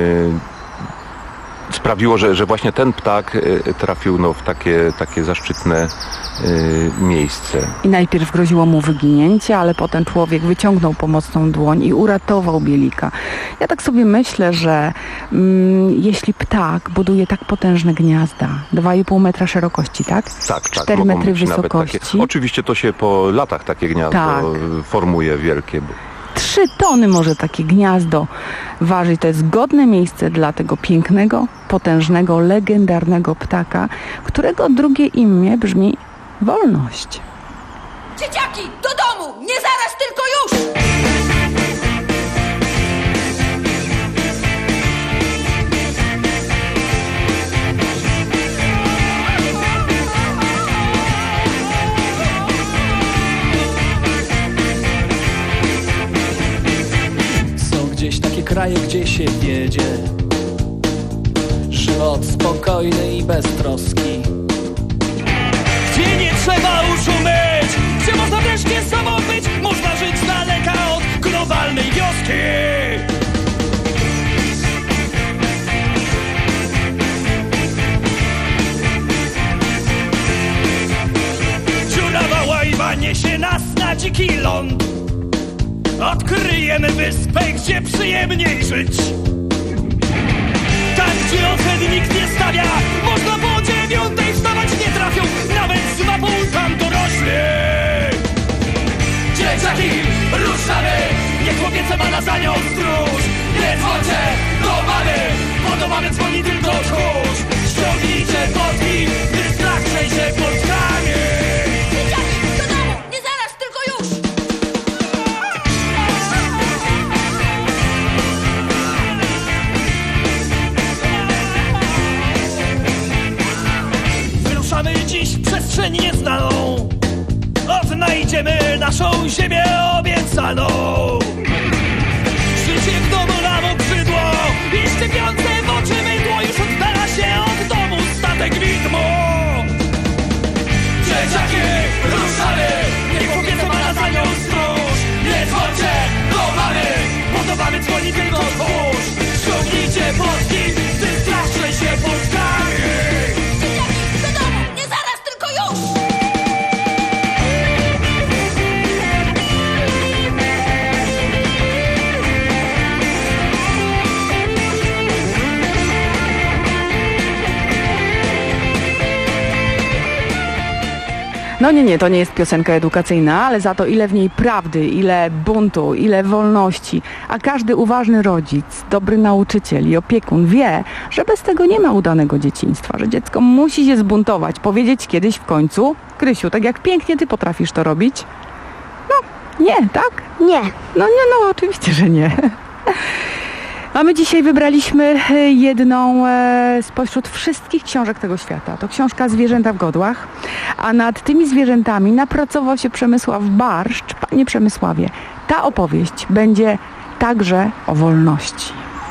sprawiło, że, że właśnie ten ptak y, trafił no, w takie, takie zaszczytne y, miejsce. I najpierw groziło mu wyginięcie, ale potem człowiek wyciągnął pomocną dłoń i uratował bielika. Ja tak sobie myślę, że mm, jeśli ptak buduje tak potężne gniazda, dwa i pół metra szerokości, tak? Tak, tak. cztery metry wysokości. Takie, oczywiście to się po latach takie gniazdo tak. formuje wielkie. Trzy tony może takie gniazdo ważyć. To jest godne miejsce dla tego pięknego, potężnego, legendarnego ptaka, którego drugie imię brzmi wolność. Dzieciaki, do domu! Nie zaraz, tylko już! Gdzieś takie kraje, gdzie się wiedzie żywot spokojny i beztroski, gdzie nie trzeba uszu myć, gdzie można wreszcie sobą być, można żyć z daleka od globalnej wioski. Dziurawa łajba niesie nas na dziki ląd. Odkryjemy wyspę, gdzie przyjemniej żyć. Tam, gdzie ocen nikt nie stawia, można po dziewiątej wstawać, nie trafią nawet z mapą tam dorośli. Dzieciaki, ruszamy, niech chłopiece ma na za nią stróż. Nie dzwońcie do mamy, bo do mamy dzwoni tylko tchórz. Ściągnijcie podki, gdy strach trzęsie płotkami. Dzieciaki, do domu, nie zaraz, tylko już! Wyruszamy dziś w przestrzeń nieznaną, odnajdziemy naszą ziemię obiecaną. Życie w domu nam okrzydło i szczypiące w oczy mydło, już oddala się od domu statek widmo. Dzieciaki, ruszamy, niech chłopiece ma na za nią stróż. Nie dzwońcie do mamy, bo do mamy dzwoni tylko tchórz. Ściągnijcie podki, gdy strach trzęsie płotkami. Do domu, nie zaraz, tylko już! No nie, nie, to nie jest piosenka edukacyjna, ale za to ile w niej prawdy, ile buntu, ile wolności. A każdy uważny rodzic, dobry nauczyciel i opiekun wie, że bez tego nie ma udanego dzieciństwa, że dziecko musi się zbuntować, powiedzieć kiedyś w końcu: Krysiu, tak jak pięknie ty potrafisz to robić. No, nie, tak? Nie. No nie, no oczywiście, że nie. A my dzisiaj wybraliśmy jedną e, spośród wszystkich książek tego świata. To książka Zwierzęta w godłach. A nad tymi zwierzętami napracował się Przemysław Barszcz. Panie Przemysławie, ta opowieść będzie także o wolności.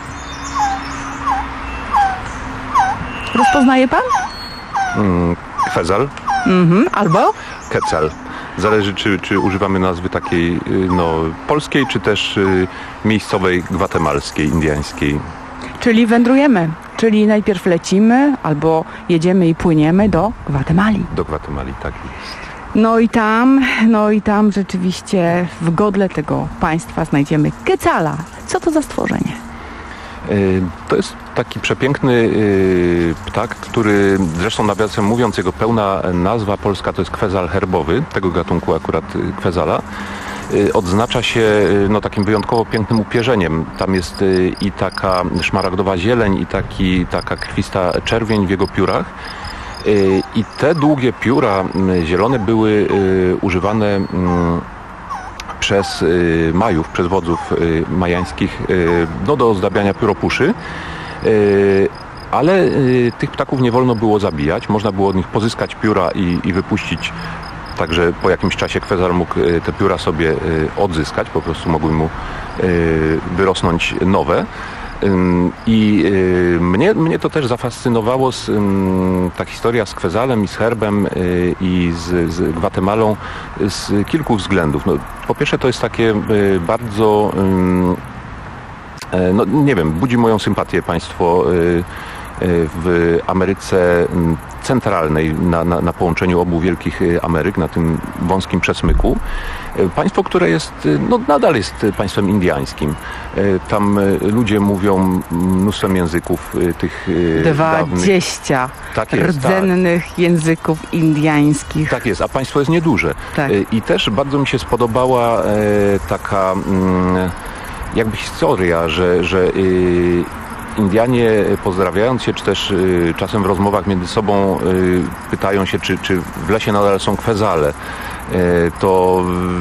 Rozpoznaje pan? Mm, kwezal. Mhm, albo? Quetzal. Zależy, czy, czy używamy nazwy takiej no, polskiej, czy też y, miejscowej, gwatemalskiej, indiańskiej. Czyli wędrujemy, czyli najpierw lecimy, albo jedziemy i płyniemy do Gwatemali. Do Gwatemali, tak jest. No i tam, no i tam rzeczywiście w godle tego państwa znajdziemy Quetzala. Co to za stworzenie? Y, to jest taki przepiękny y, ptak, który zresztą nawiasem mówiąc, jego pełna nazwa polska to jest kwezal herbowy, tego gatunku akurat y, kwezala. Y, odznacza się y, no, takim wyjątkowo pięknym upierzeniem. Tam jest y, i taka szmaragdowa zieleń, i taki, taka krwista czerwień w jego piórach. Y, I te długie pióra y, zielone były y, używane y, przez y, Majów, przez wodzów y, majańskich y, no, do ozdabiania pióropuszy. Y, ale y, tych ptaków nie wolno było zabijać. Można było od nich pozyskać pióra i, i wypuścić. Także po jakimś czasie kwezal mógł y, te pióra sobie y, odzyskać. Po prostu mogły mu y, wyrosnąć nowe. I y, mnie, mnie to też zafascynowało z, y, ta historia z kwezalem i z herbem y, i z, z Gwatemalą z kilku względów. No, po pierwsze to jest takie y, bardzo, y, y, no nie wiem, budzi moją sympatię państwo y, y, w Ameryce Centralnej, na, na, na połączeniu obu wielkich Ameryk, na tym wąskim przesmyku. Państwo, które jest, no nadal jest państwem indyjskim. Tam ludzie mówią mnóstwem języków tych dwadzieścia dawnych. Tak jest, rdzennych tak. języków indyjskich. Tak jest, a państwo jest nieduże. Tak. I też bardzo mi się spodobała taka jakby historia, że, że Indianie pozdrawiając się, czy też y, czasem w rozmowach między sobą y, pytają się, czy, czy w lesie nadal są kwezale. Y, to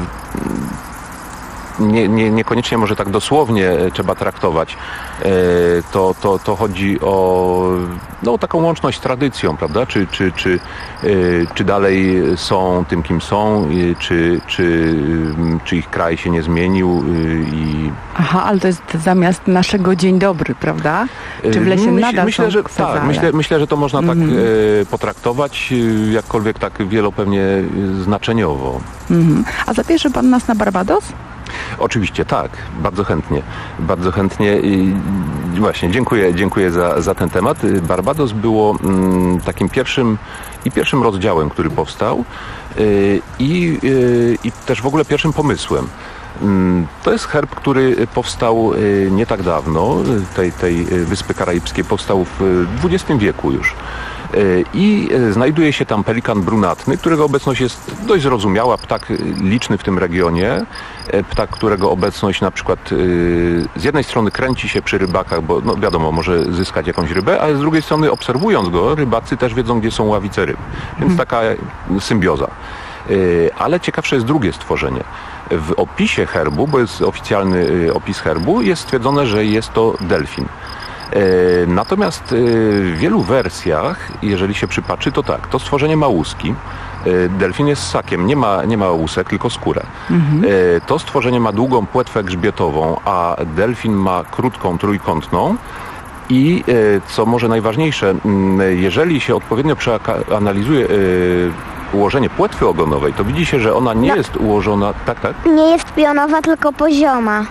y, nie, nie, niekoniecznie może tak dosłownie trzeba traktować. Y, to, to, to chodzi o no, taką łączność z tradycją, prawda? Czy, czy, czy, y, czy dalej są tym, kim są, y, czy, czy, czy ich kraj się nie zmienił y, i Aha, ale to jest zamiast naszego dzień dobry, prawda? Czy w lesie Myśl, nadal myślę, są że kwezale? tak, myślę, myślę, że to można mm. tak Mhm. e, potraktować, e, jakkolwiek tak wielopewnie e, znaczeniowo. Mhm. A zabierze pan nas na Barbados? Oczywiście, tak. Bardzo chętnie. Bardzo chętnie. I właśnie, dziękuję, dziękuję za, za ten temat. Barbados było mm, takim pierwszym i pierwszym rozdziałem, który powstał y, i, y, i też w ogóle pierwszym pomysłem. To jest herb, który powstał nie tak dawno, tej, tej Wyspy Karaibskiej, powstał w dwudziestym wieku już. I znajduje się tam pelikan brunatny, którego obecność jest dość zrozumiała, ptak liczny w tym regionie, ptak, którego obecność na przykład z jednej strony kręci się przy rybakach, bo no wiadomo, może zyskać jakąś rybę, ale z drugiej strony obserwując go, rybacy też wiedzą, gdzie są ławice ryb. Więc taka symbioza. Ale ciekawsze jest drugie stworzenie. W opisie herbu, bo jest oficjalny opis herbu, jest stwierdzone, że jest to delfin. Natomiast w wielu wersjach, jeżeli się przypatrzy, to tak, to stworzenie ma łuski. Delfin jest ssakiem, nie ma, nie ma łusek, tylko skórę. Mhm. To stworzenie ma długą płetwę grzbietową, a delfin ma krótką, trójkątną. I co może najważniejsze, jeżeli się odpowiednio przeanalizuje ułożenie płetwy ogonowej, to widzi się, że ona nie no. jest ułożona... Tak, tak? Nie jest pionowa, tylko pozioma.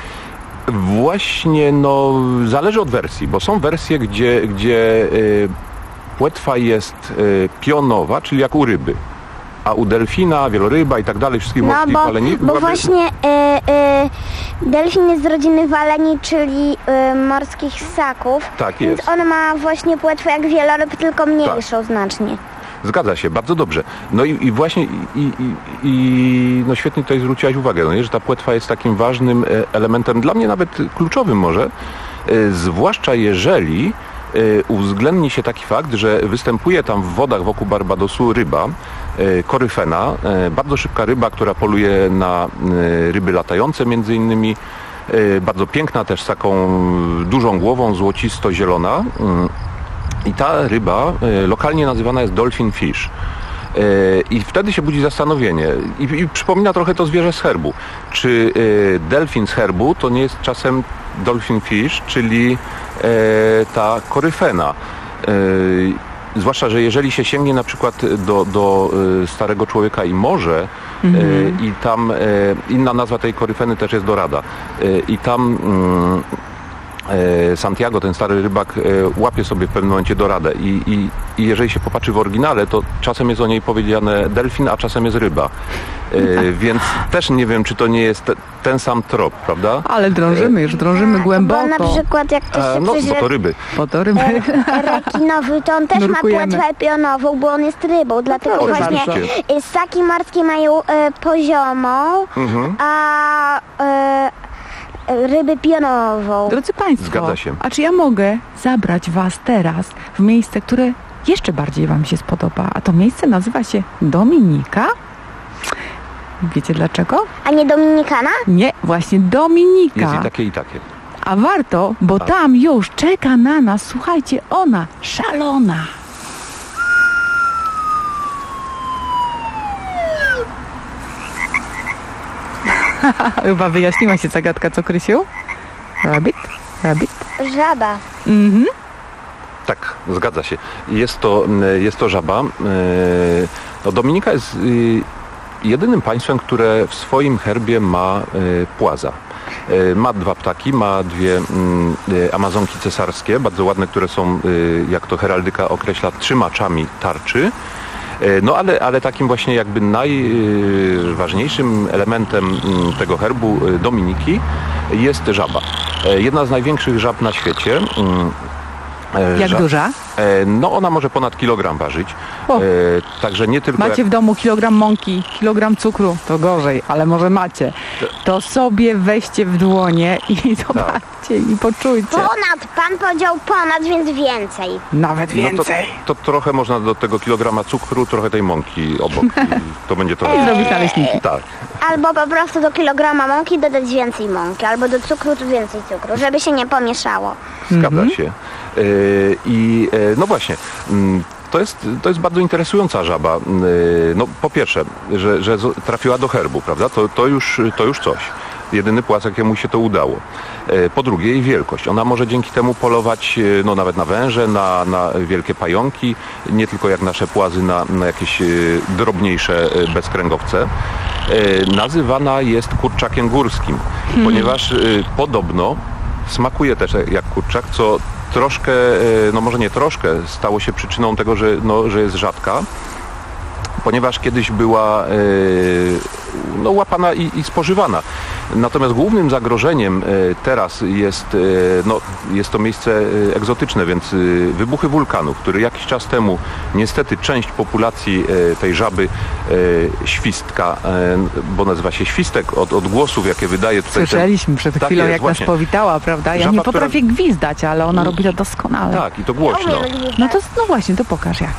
Właśnie, no, zależy od wersji, bo są wersje, gdzie, gdzie y, płetwa jest y, pionowa, czyli jak u ryby. A u delfina, wieloryba i tak dalej, wszystkich no, morskich bo, waleni... bo właśnie y, y, delfin jest z rodziny waleni, czyli y, morskich ssaków. Tak jest. Więc on ma właśnie płetwę jak wieloryb, tylko mniejszą tak. znacznie. Zgadza się, bardzo dobrze. No i, i właśnie i, i, i no świetnie tutaj zwróciłaś uwagę, no nie, że ta płetwa jest takim ważnym e, elementem, dla mnie nawet kluczowym może, e, zwłaszcza jeżeli e, uwzględni się taki fakt, że występuje tam w wodach wokół Barbadosu ryba, e, koryfena, e, bardzo szybka ryba, która poluje na e, ryby latające między innymi, e, bardzo piękna też z taką dużą głową, złocisto-zielona. E, I ta ryba y, lokalnie nazywana jest dolphin fish. Y, I wtedy się budzi zastanowienie. I, I przypomina trochę to zwierzę z herbu. Czy y, delfin z herbu to nie jest czasem dolphin fish, czyli y, ta koryfena. Y, zwłaszcza, że jeżeli się sięgnie na przykład do, do y, Starego Człowieka i Morze, mhm. y, i tam y, inna nazwa tej koryfeny też jest Dorada. Y, I tam y, Santiago, ten stary rybak, łapie sobie w pewnym momencie doradę i, i, i jeżeli się popatrzy w oryginale, to czasem jest o niej powiedziane delfin, a czasem jest ryba. E, więc też nie wiem, czy to nie jest te, ten sam trop, prawda? Ale drążymy, już drążymy głęboko. Bo na przykład jak ktoś się No, przyjrzy... bo to ryby. Bo to ryby. E, rekinowy, to on też Nurkujemy. ma płetwę pionową, bo on jest rybą, dlatego proszę, właśnie oczywiście. ssaki morskie mają e, poziomą, Mhm. a... E, ryby pionową. Drodzy Państwo, Zgadza się. a czy ja mogę zabrać Was teraz w miejsce, które jeszcze bardziej Wam się spodoba? A to miejsce nazywa się Dominika. Wiecie dlaczego? A nie Dominikana? Nie, właśnie Dominika. Jest i takie, i takie. A warto, bo Tak. tam już czeka na nas, słuchajcie, ona, szalona. Chyba wyjaśniła się zagadka, co, Krysiu? Rabbit? Rabbit? Żaba. Mhm. Tak, zgadza się. Jest to, jest to żaba. No, Dominika jest jedynym państwem, które w swoim herbie ma płaza. Ma dwa ptaki, ma dwie amazonki cesarskie, bardzo ładne, które są, jak to heraldyka określa, trzymaczami tarczy. No ale, ale takim właśnie jakby najważniejszym elementem tego herbu Dominiki jest żaba. Jedna z największych żab na świecie. Jak Żab, duża? No ona może ponad kilogram ważyć. O. Także nie tylko... Macie jak... w domu kilogram mąki, kilogram cukru, to gorzej, ale może macie. To sobie weźcie w dłonie i zobaczcie i poczujcie. Ponad, pan powiedział ponad, więc więcej. Nawet więcej. No to, to trochę można do tego kilograma cukru, trochę tej mąki obok. I to będzie to... I zrobić naleśniki. Tak. Albo po prostu do kilograma mąki dodać więcej mąki, albo do cukru to więcej cukru, żeby się nie pomieszało. Zgadza Mhm. się. Yy, I yy, no właśnie, yy, to jest, to jest bardzo interesująca żaba. Yy, no po pierwsze, że, że z- trafiła do herbu, prawda? To, to, już, to już coś. Jedyny płac, jakiemu się to udało. Yy, Po drugie, jej wielkość. Ona może dzięki temu polować yy, no, nawet na węże, na, na wielkie pająki, nie tylko jak nasze płazy na, na jakieś yy, drobniejsze yy, bezkręgowce. Yy, Nazywana jest kurczakiem górskim, ponieważ yy, podobno smakuje też jak kurczak, co troszkę, no może nie troszkę, stało się przyczyną tego, że, no, że jest rzadka, ponieważ kiedyś była e, no, łapana i, i spożywana. Natomiast głównym zagrożeniem e, teraz jest, e, no, jest to miejsce e, egzotyczne, więc e, wybuchy wulkanów, które jakiś czas temu niestety część populacji e, tej żaby e, świstka, e, bo nazywa się świstek, od odgłosów, jakie wydaje tutaj. Słyszeliśmy przed Tak chwilą, jest, jak właśnie. nas powitała, prawda? Ja Żaba, nie potrafię gwizdać, ale ona robi to doskonale. Tak, i to głośno. No to no właśnie, to pokaż jak.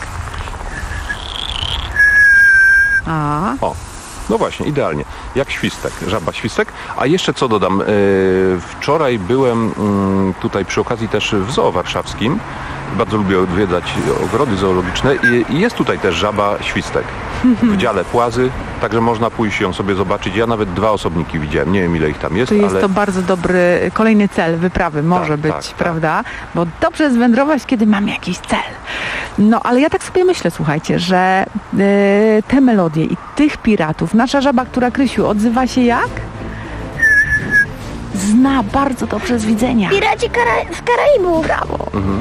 A, O, no właśnie, idealnie. Jak świstek, żaba świstek. A jeszcze co dodam, e, wczoraj byłem mm, tutaj przy okazji też w zoo warszawskim. Bardzo lubię odwiedzać ogrody zoologiczne i, i jest tutaj też żaba świstek w dziale płazy, także można pójść ją sobie zobaczyć. Ja nawet dwa osobniki widziałem, nie wiem ile ich tam jest, to jest ale... to bardzo dobry kolejny cel wyprawy może Tak, być, tak, tak. prawda? Bo dobrze zwędrować, kiedy mamy jakiś cel. No, ale ja tak sobie myślę, słuchajcie, że y, te melodie i tych piratów, nasza żaba, która, Krysiu, odzywa się jak? Zna bardzo dobrze z widzenia. Piraci Kara- z Karaibów. Brawo. Mhm.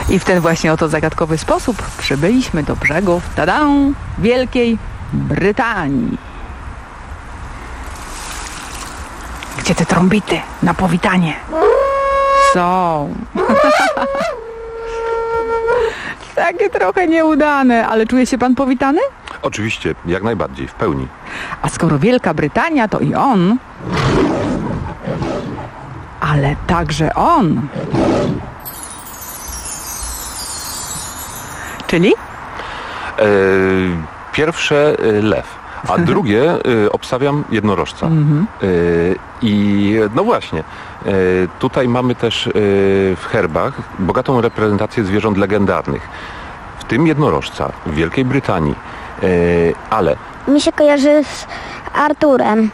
I w ten właśnie oto zagadkowy sposób przybyliśmy do brzegów, tada, Wielkiej Brytanii. Gdzie te trąbity na powitanie? Są. Takie trochę nieudane, ale czuje się pan powitany? Oczywiście, jak najbardziej, w pełni. A skoro Wielka Brytania, to i on. Ale także on. Czyli? E, pierwsze e, lew, a drugie e, obstawiam jednorożca. Mhm. E, I no właśnie, e, tutaj mamy też e, w herbach bogatą reprezentację zwierząt legendarnych. W tym jednorożca w Wielkiej Brytanii, e, ale... Mi się kojarzy z Arturem.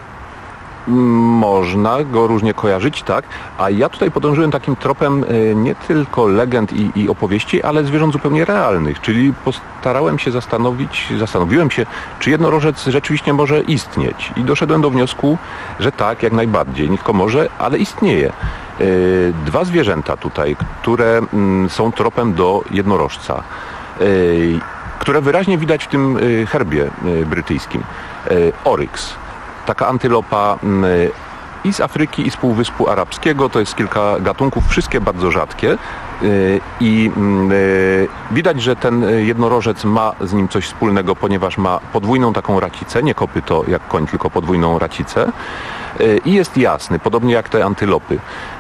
Można go różnie kojarzyć, tak, a ja tutaj podążyłem takim tropem e, nie tylko legend i, i opowieści, ale zwierząt zupełnie realnych, czyli postarałem się zastanowić, zastanowiłem się, czy jednorożec rzeczywiście może istnieć i doszedłem do wniosku, że tak, jak najbardziej, nie tylko może, ale istnieje. E, dwa zwierzęta tutaj, które mm, są tropem do jednorożca, e, które wyraźnie widać w tym e, herbie e, brytyjskim. E, Oryx. Taka antylopa i z Afryki, i z Półwyspu Arabskiego. To jest kilka gatunków, wszystkie bardzo rzadkie. I widać, że ten jednorożec ma z nim coś wspólnego, ponieważ ma podwójną taką racicę, nie kopyto jak koń, tylko podwójną racicę. I jest jasny, podobnie jak te antylopy.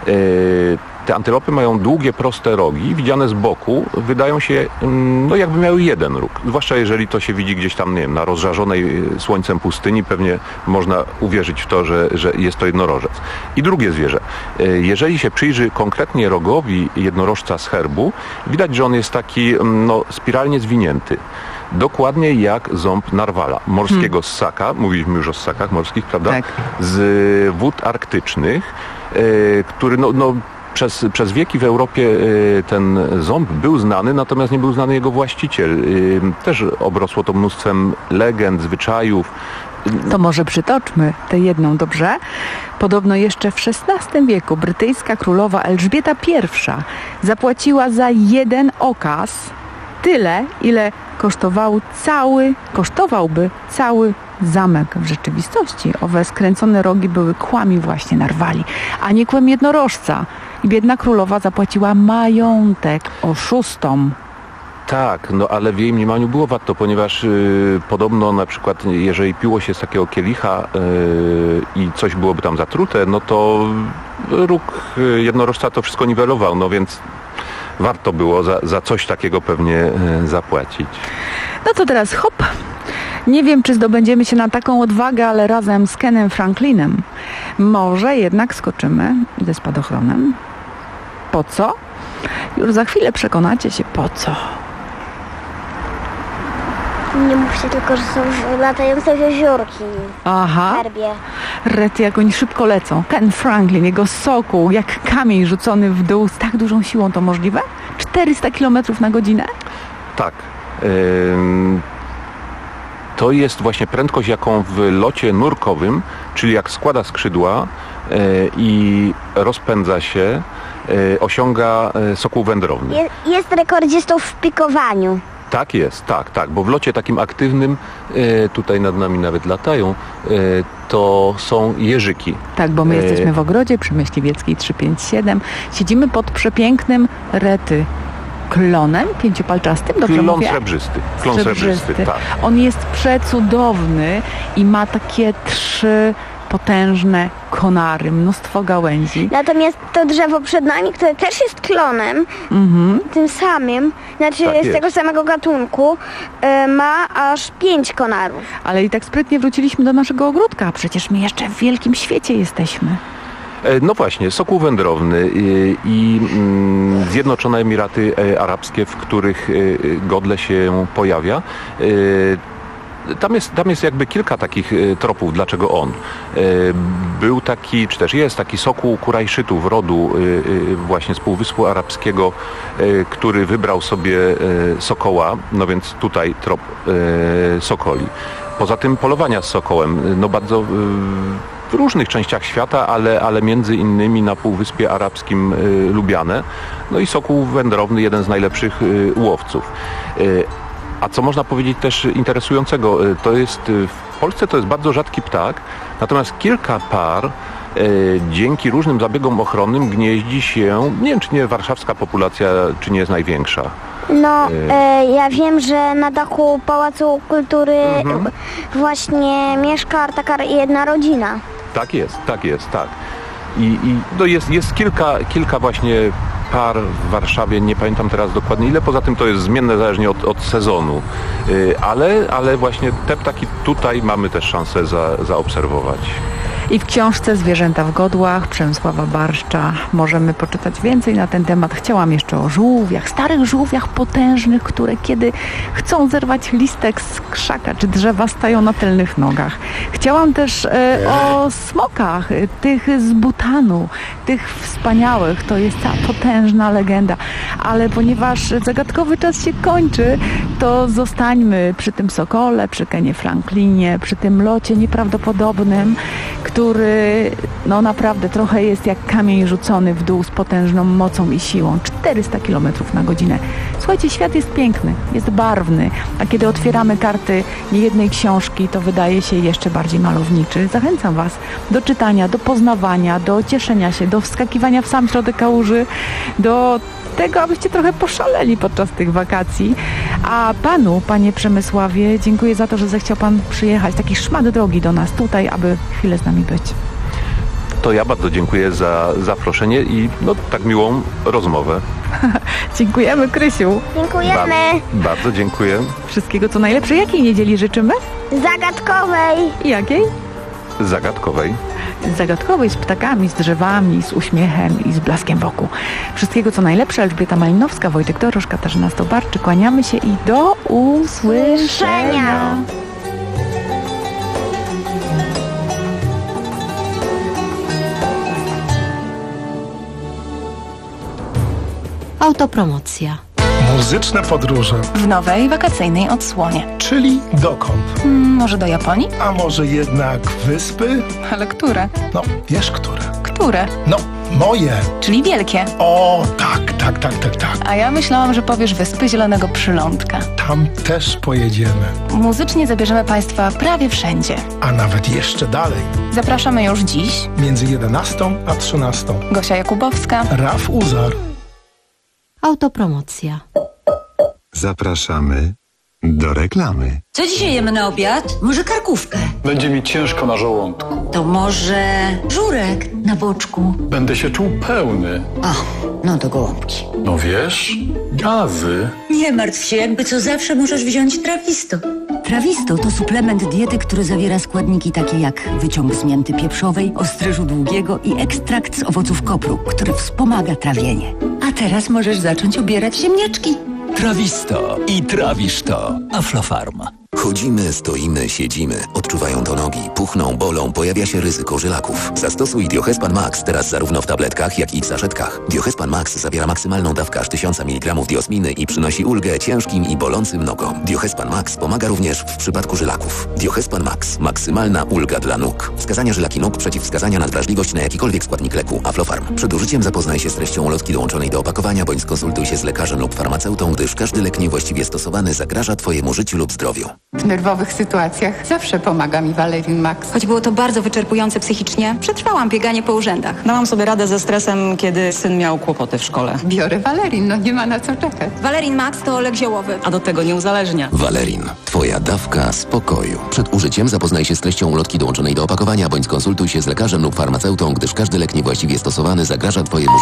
Te antylopy mają długie, proste rogi, widziane z boku, wydają się, no jakby miały jeden róg. Zwłaszcza jeżeli to się widzi gdzieś tam, nie wiem, na rozżarzonej słońcem pustyni, pewnie można uwierzyć w to, że, że jest to jednorożec. I drugie zwierzę. Jeżeli się przyjrzy konkretnie rogowi jednorożca z herbu, widać, że on jest taki, no, spiralnie zwinięty. Dokładnie jak ząb narwala, morskiego hmm. ssaka, mówiliśmy już o ssakach morskich, prawda? Tak. Z wód arktycznych, który no, no Przez, przez wieki w Europie ten ząb był znany, natomiast nie był znany jego właściciel. Też obrosło to mnóstwem legend, zwyczajów. To może przytoczmy tę jedną, dobrze? Podobno jeszcze w szesnastym wieku brytyjska królowa Elżbieta pierwsza zapłaciła za jeden okaz tyle, ile kosztował cały, kosztowałby cały zamek w rzeczywistości. Owe skręcone rogi były kłami właśnie narwali, a nie kłem jednorożca. I biedna królowa zapłaciła majątek oszustom. Tak, no ale w jej mniemaniu było warto, ponieważ yy, podobno na przykład jeżeli piło się z takiego kielicha yy, i coś byłoby tam zatrute, no to róg yy, jednorożca to wszystko niwelował, no więc warto było za, za coś takiego pewnie yy, zapłacić. No to teraz hop. Nie wiem, czy zdobędziemy się na taką odwagę, ale razem z Kenem Franklinem może jednak skoczymy ze spadochronem. Po co? Już za chwilę przekonacie się po co. Nie mówcie tylko, że są latające wiewiórki. Aha. W herbie. Rety, jak oni szybko lecą. Ken Franklin, jego sokół, jak kamień rzucony w dół z tak dużą siłą, to możliwe? czterysta kilometrów na godzinę? Tak. Ym... To jest właśnie prędkość, jaką w locie nurkowym, czyli jak składa skrzydła e, i rozpędza się, e, osiąga e, sokół wędrowny. Je, jest rekordzistą w pikowaniu. Tak jest, tak, tak, bo w locie takim aktywnym, e, tutaj nad nami nawet latają, e, to są jeżyki. Tak, bo my e, jesteśmy w ogrodzie przy Myśliwieckiej trzysta pięćdziesiąt siedem. Siedzimy pod przepięknym Rety klonem pięciopalczastym, dobrze Klon mówię? srebrzysty. Klon srebrzysty, tak. On jest przecudowny i ma takie trzy potężne konary, mnóstwo gałęzi. Natomiast to drzewo przed nami, które też jest klonem, mhm. tym samym, znaczy tak z jest. tego samego gatunku, y, ma aż pięć konarów. Ale i tak sprytnie wróciliśmy do naszego ogródka, przecież my jeszcze w wielkim świecie jesteśmy. No właśnie, sokół wędrowny i, i mm, Zjednoczone Emiraty Arabskie, w których godle się pojawia. Tam jest, tam jest jakby kilka takich tropów, dlaczego on. Był taki, czy też jest taki sokół Kurajszytów, rodu właśnie z Półwyspu Arabskiego, który wybrał sobie sokoła, no więc tutaj trop sokoli. Poza tym polowania z sokołem, no bardzo w różnych częściach świata, ale, ale między innymi na Półwyspie Arabskim y, lubiane. No i sokół wędrowny, jeden z najlepszych y, łowców. Y, a co można powiedzieć też interesującego, y, to jest y, w Polsce to jest bardzo rzadki ptak, natomiast kilka par y, dzięki różnym zabiegom ochronnym gnieździ się, nie wiem czy nie warszawska populacja, czy nie jest największa. No, e, ja wiem, że na dachu Pałacu Kultury Mhm. właśnie mieszka taka jedna rodzina. Tak jest, tak jest, tak. I, i no jest, jest kilka, kilka właśnie par w Warszawie, nie pamiętam teraz dokładnie ile, poza tym to jest zmienne zależnie od, od sezonu, yy, ale, ale właśnie te ptaki tutaj mamy też szansę za, zaobserwować. I w książce Zwierzęta w godłach Przemysława Barszcza możemy poczytać więcej na ten temat. Chciałam jeszcze o żółwiach, starych żółwiach potężnych, które kiedy chcą zerwać listek z krzaka czy drzewa, stają na tylnych nogach. Chciałam też e, o smokach, e, tych z Butanu, tych wspaniałych. To jest ta potężna legenda. Ale ponieważ zagadkowy czas się kończy, to zostańmy przy tym sokole, przy Kenie Franklinie, przy tym locie nieprawdopodobnym, który no naprawdę trochę jest jak kamień rzucony w dół z potężną mocą i siłą. czterysta kilometrów na godzinę. Słuchajcie, świat jest piękny, jest barwny, a kiedy otwieramy karty niejednej książki, to wydaje się jeszcze bardziej malowniczy. Zachęcam Was do czytania, do poznawania, do cieszenia się, do wskakiwania w sam środek kałuży, do tego, abyście trochę poszaleli podczas tych wakacji. A Panu, Panie Przemysławie, dziękuję za to, że zechciał Pan przyjechać taki szmat drogi do nas tutaj, aby chwilę z nami być. To ja bardzo dziękuję za zaproszenie i no, tak miłą rozmowę. Dziękujemy, Krysiu. Dziękujemy. Ba- bardzo dziękuję. Wszystkiego co najlepsze. Jakiej niedzieli życzymy? Zagadkowej. Jakiej? Zagadkowej. Zagadkowej, z ptakami, z drzewami, z uśmiechem i z blaskiem wokół. Wszystkiego co najlepsze. Elżbieta Malinowska, Wojtek Dorosz, Katarzyna Stobarczyk. Kłaniamy się i do usłyszenia. Autopromocja. Muzyczne podróże. W nowej wakacyjnej odsłonie. Czyli dokąd? Hmm, może do Japonii? A może jednak wyspy? Ale które? No, wiesz które. Które? No, moje. Czyli wielkie. O, tak, tak, tak, tak, tak. A ja myślałam, że powiesz Wyspy Zielonego Przylądka. Tam też pojedziemy. Muzycznie zabierzemy Państwa prawie wszędzie. A nawet jeszcze dalej. Zapraszamy już dziś. Między jedenastą a trzynastą. Gosia Jakubowska. Raf Uzar. Autopromocja. Zapraszamy do reklamy. Co dzisiaj jemy na obiad? Może karkówkę? Będzie mi ciężko na żołądku. To może żurek na boczku? Będę się czuł pełny. O, no to gołąbki. No wiesz, gazy. Nie martw się, jakby co zawsze możesz wziąć Trawisto. Trawisto to suplement diety, który zawiera składniki takie jak wyciąg z mięty pieprzowej, ostryżu długiego i ekstrakt z owoców kopru, który wspomaga trawienie. A teraz możesz zacząć obierać ziemniaczki. Trawisto i trawisz to. Aflofarm. Chodzimy, stoimy, siedzimy. Odczuwają to nogi, puchną, bolą, pojawia się ryzyko żylaków. Zastosuj Diohespan Max teraz zarówno w tabletkach, jak i w saszetkach. Diohespan Max zawiera maksymalną dawkę aż tysiąc miligramów diosminy i przynosi ulgę ciężkim i bolącym nogom. Diohespan Max pomaga również w przypadku żylaków. Diohespan Max. Maksymalna ulga dla nóg. Wskazania żylaki nóg, przeciwwskazania na wrażliwość na jakikolwiek składnik leku. Aflofarm. Przed użyciem zapoznaj się z treścią ulotki dołączonej do opakowania, bądź skonsultuj się z lekarzem lub farmaceutą, gdyż każdy lek niewłaściwie stosowany zagraża Twojemu życiu lub zdrowiu. W nerwowych sytuacjach zawsze pomaga mi Valerin Max. Choć było to bardzo wyczerpujące psychicznie, przetrwałam bieganie po urzędach. Dałam sobie radę ze stresem, kiedy syn miał kłopoty w szkole. Biorę Valerin, no nie ma na co czekać. Valerin Max to lek ziołowy. A do tego nie uzależnia. Valerin. Twoja dawka spokoju. Przed użyciem zapoznaj się z treścią ulotki dołączonej do opakowania, bądź skonsultuj się z lekarzem lub farmaceutą, gdyż każdy lek niewłaściwie stosowany zagraża Twojemu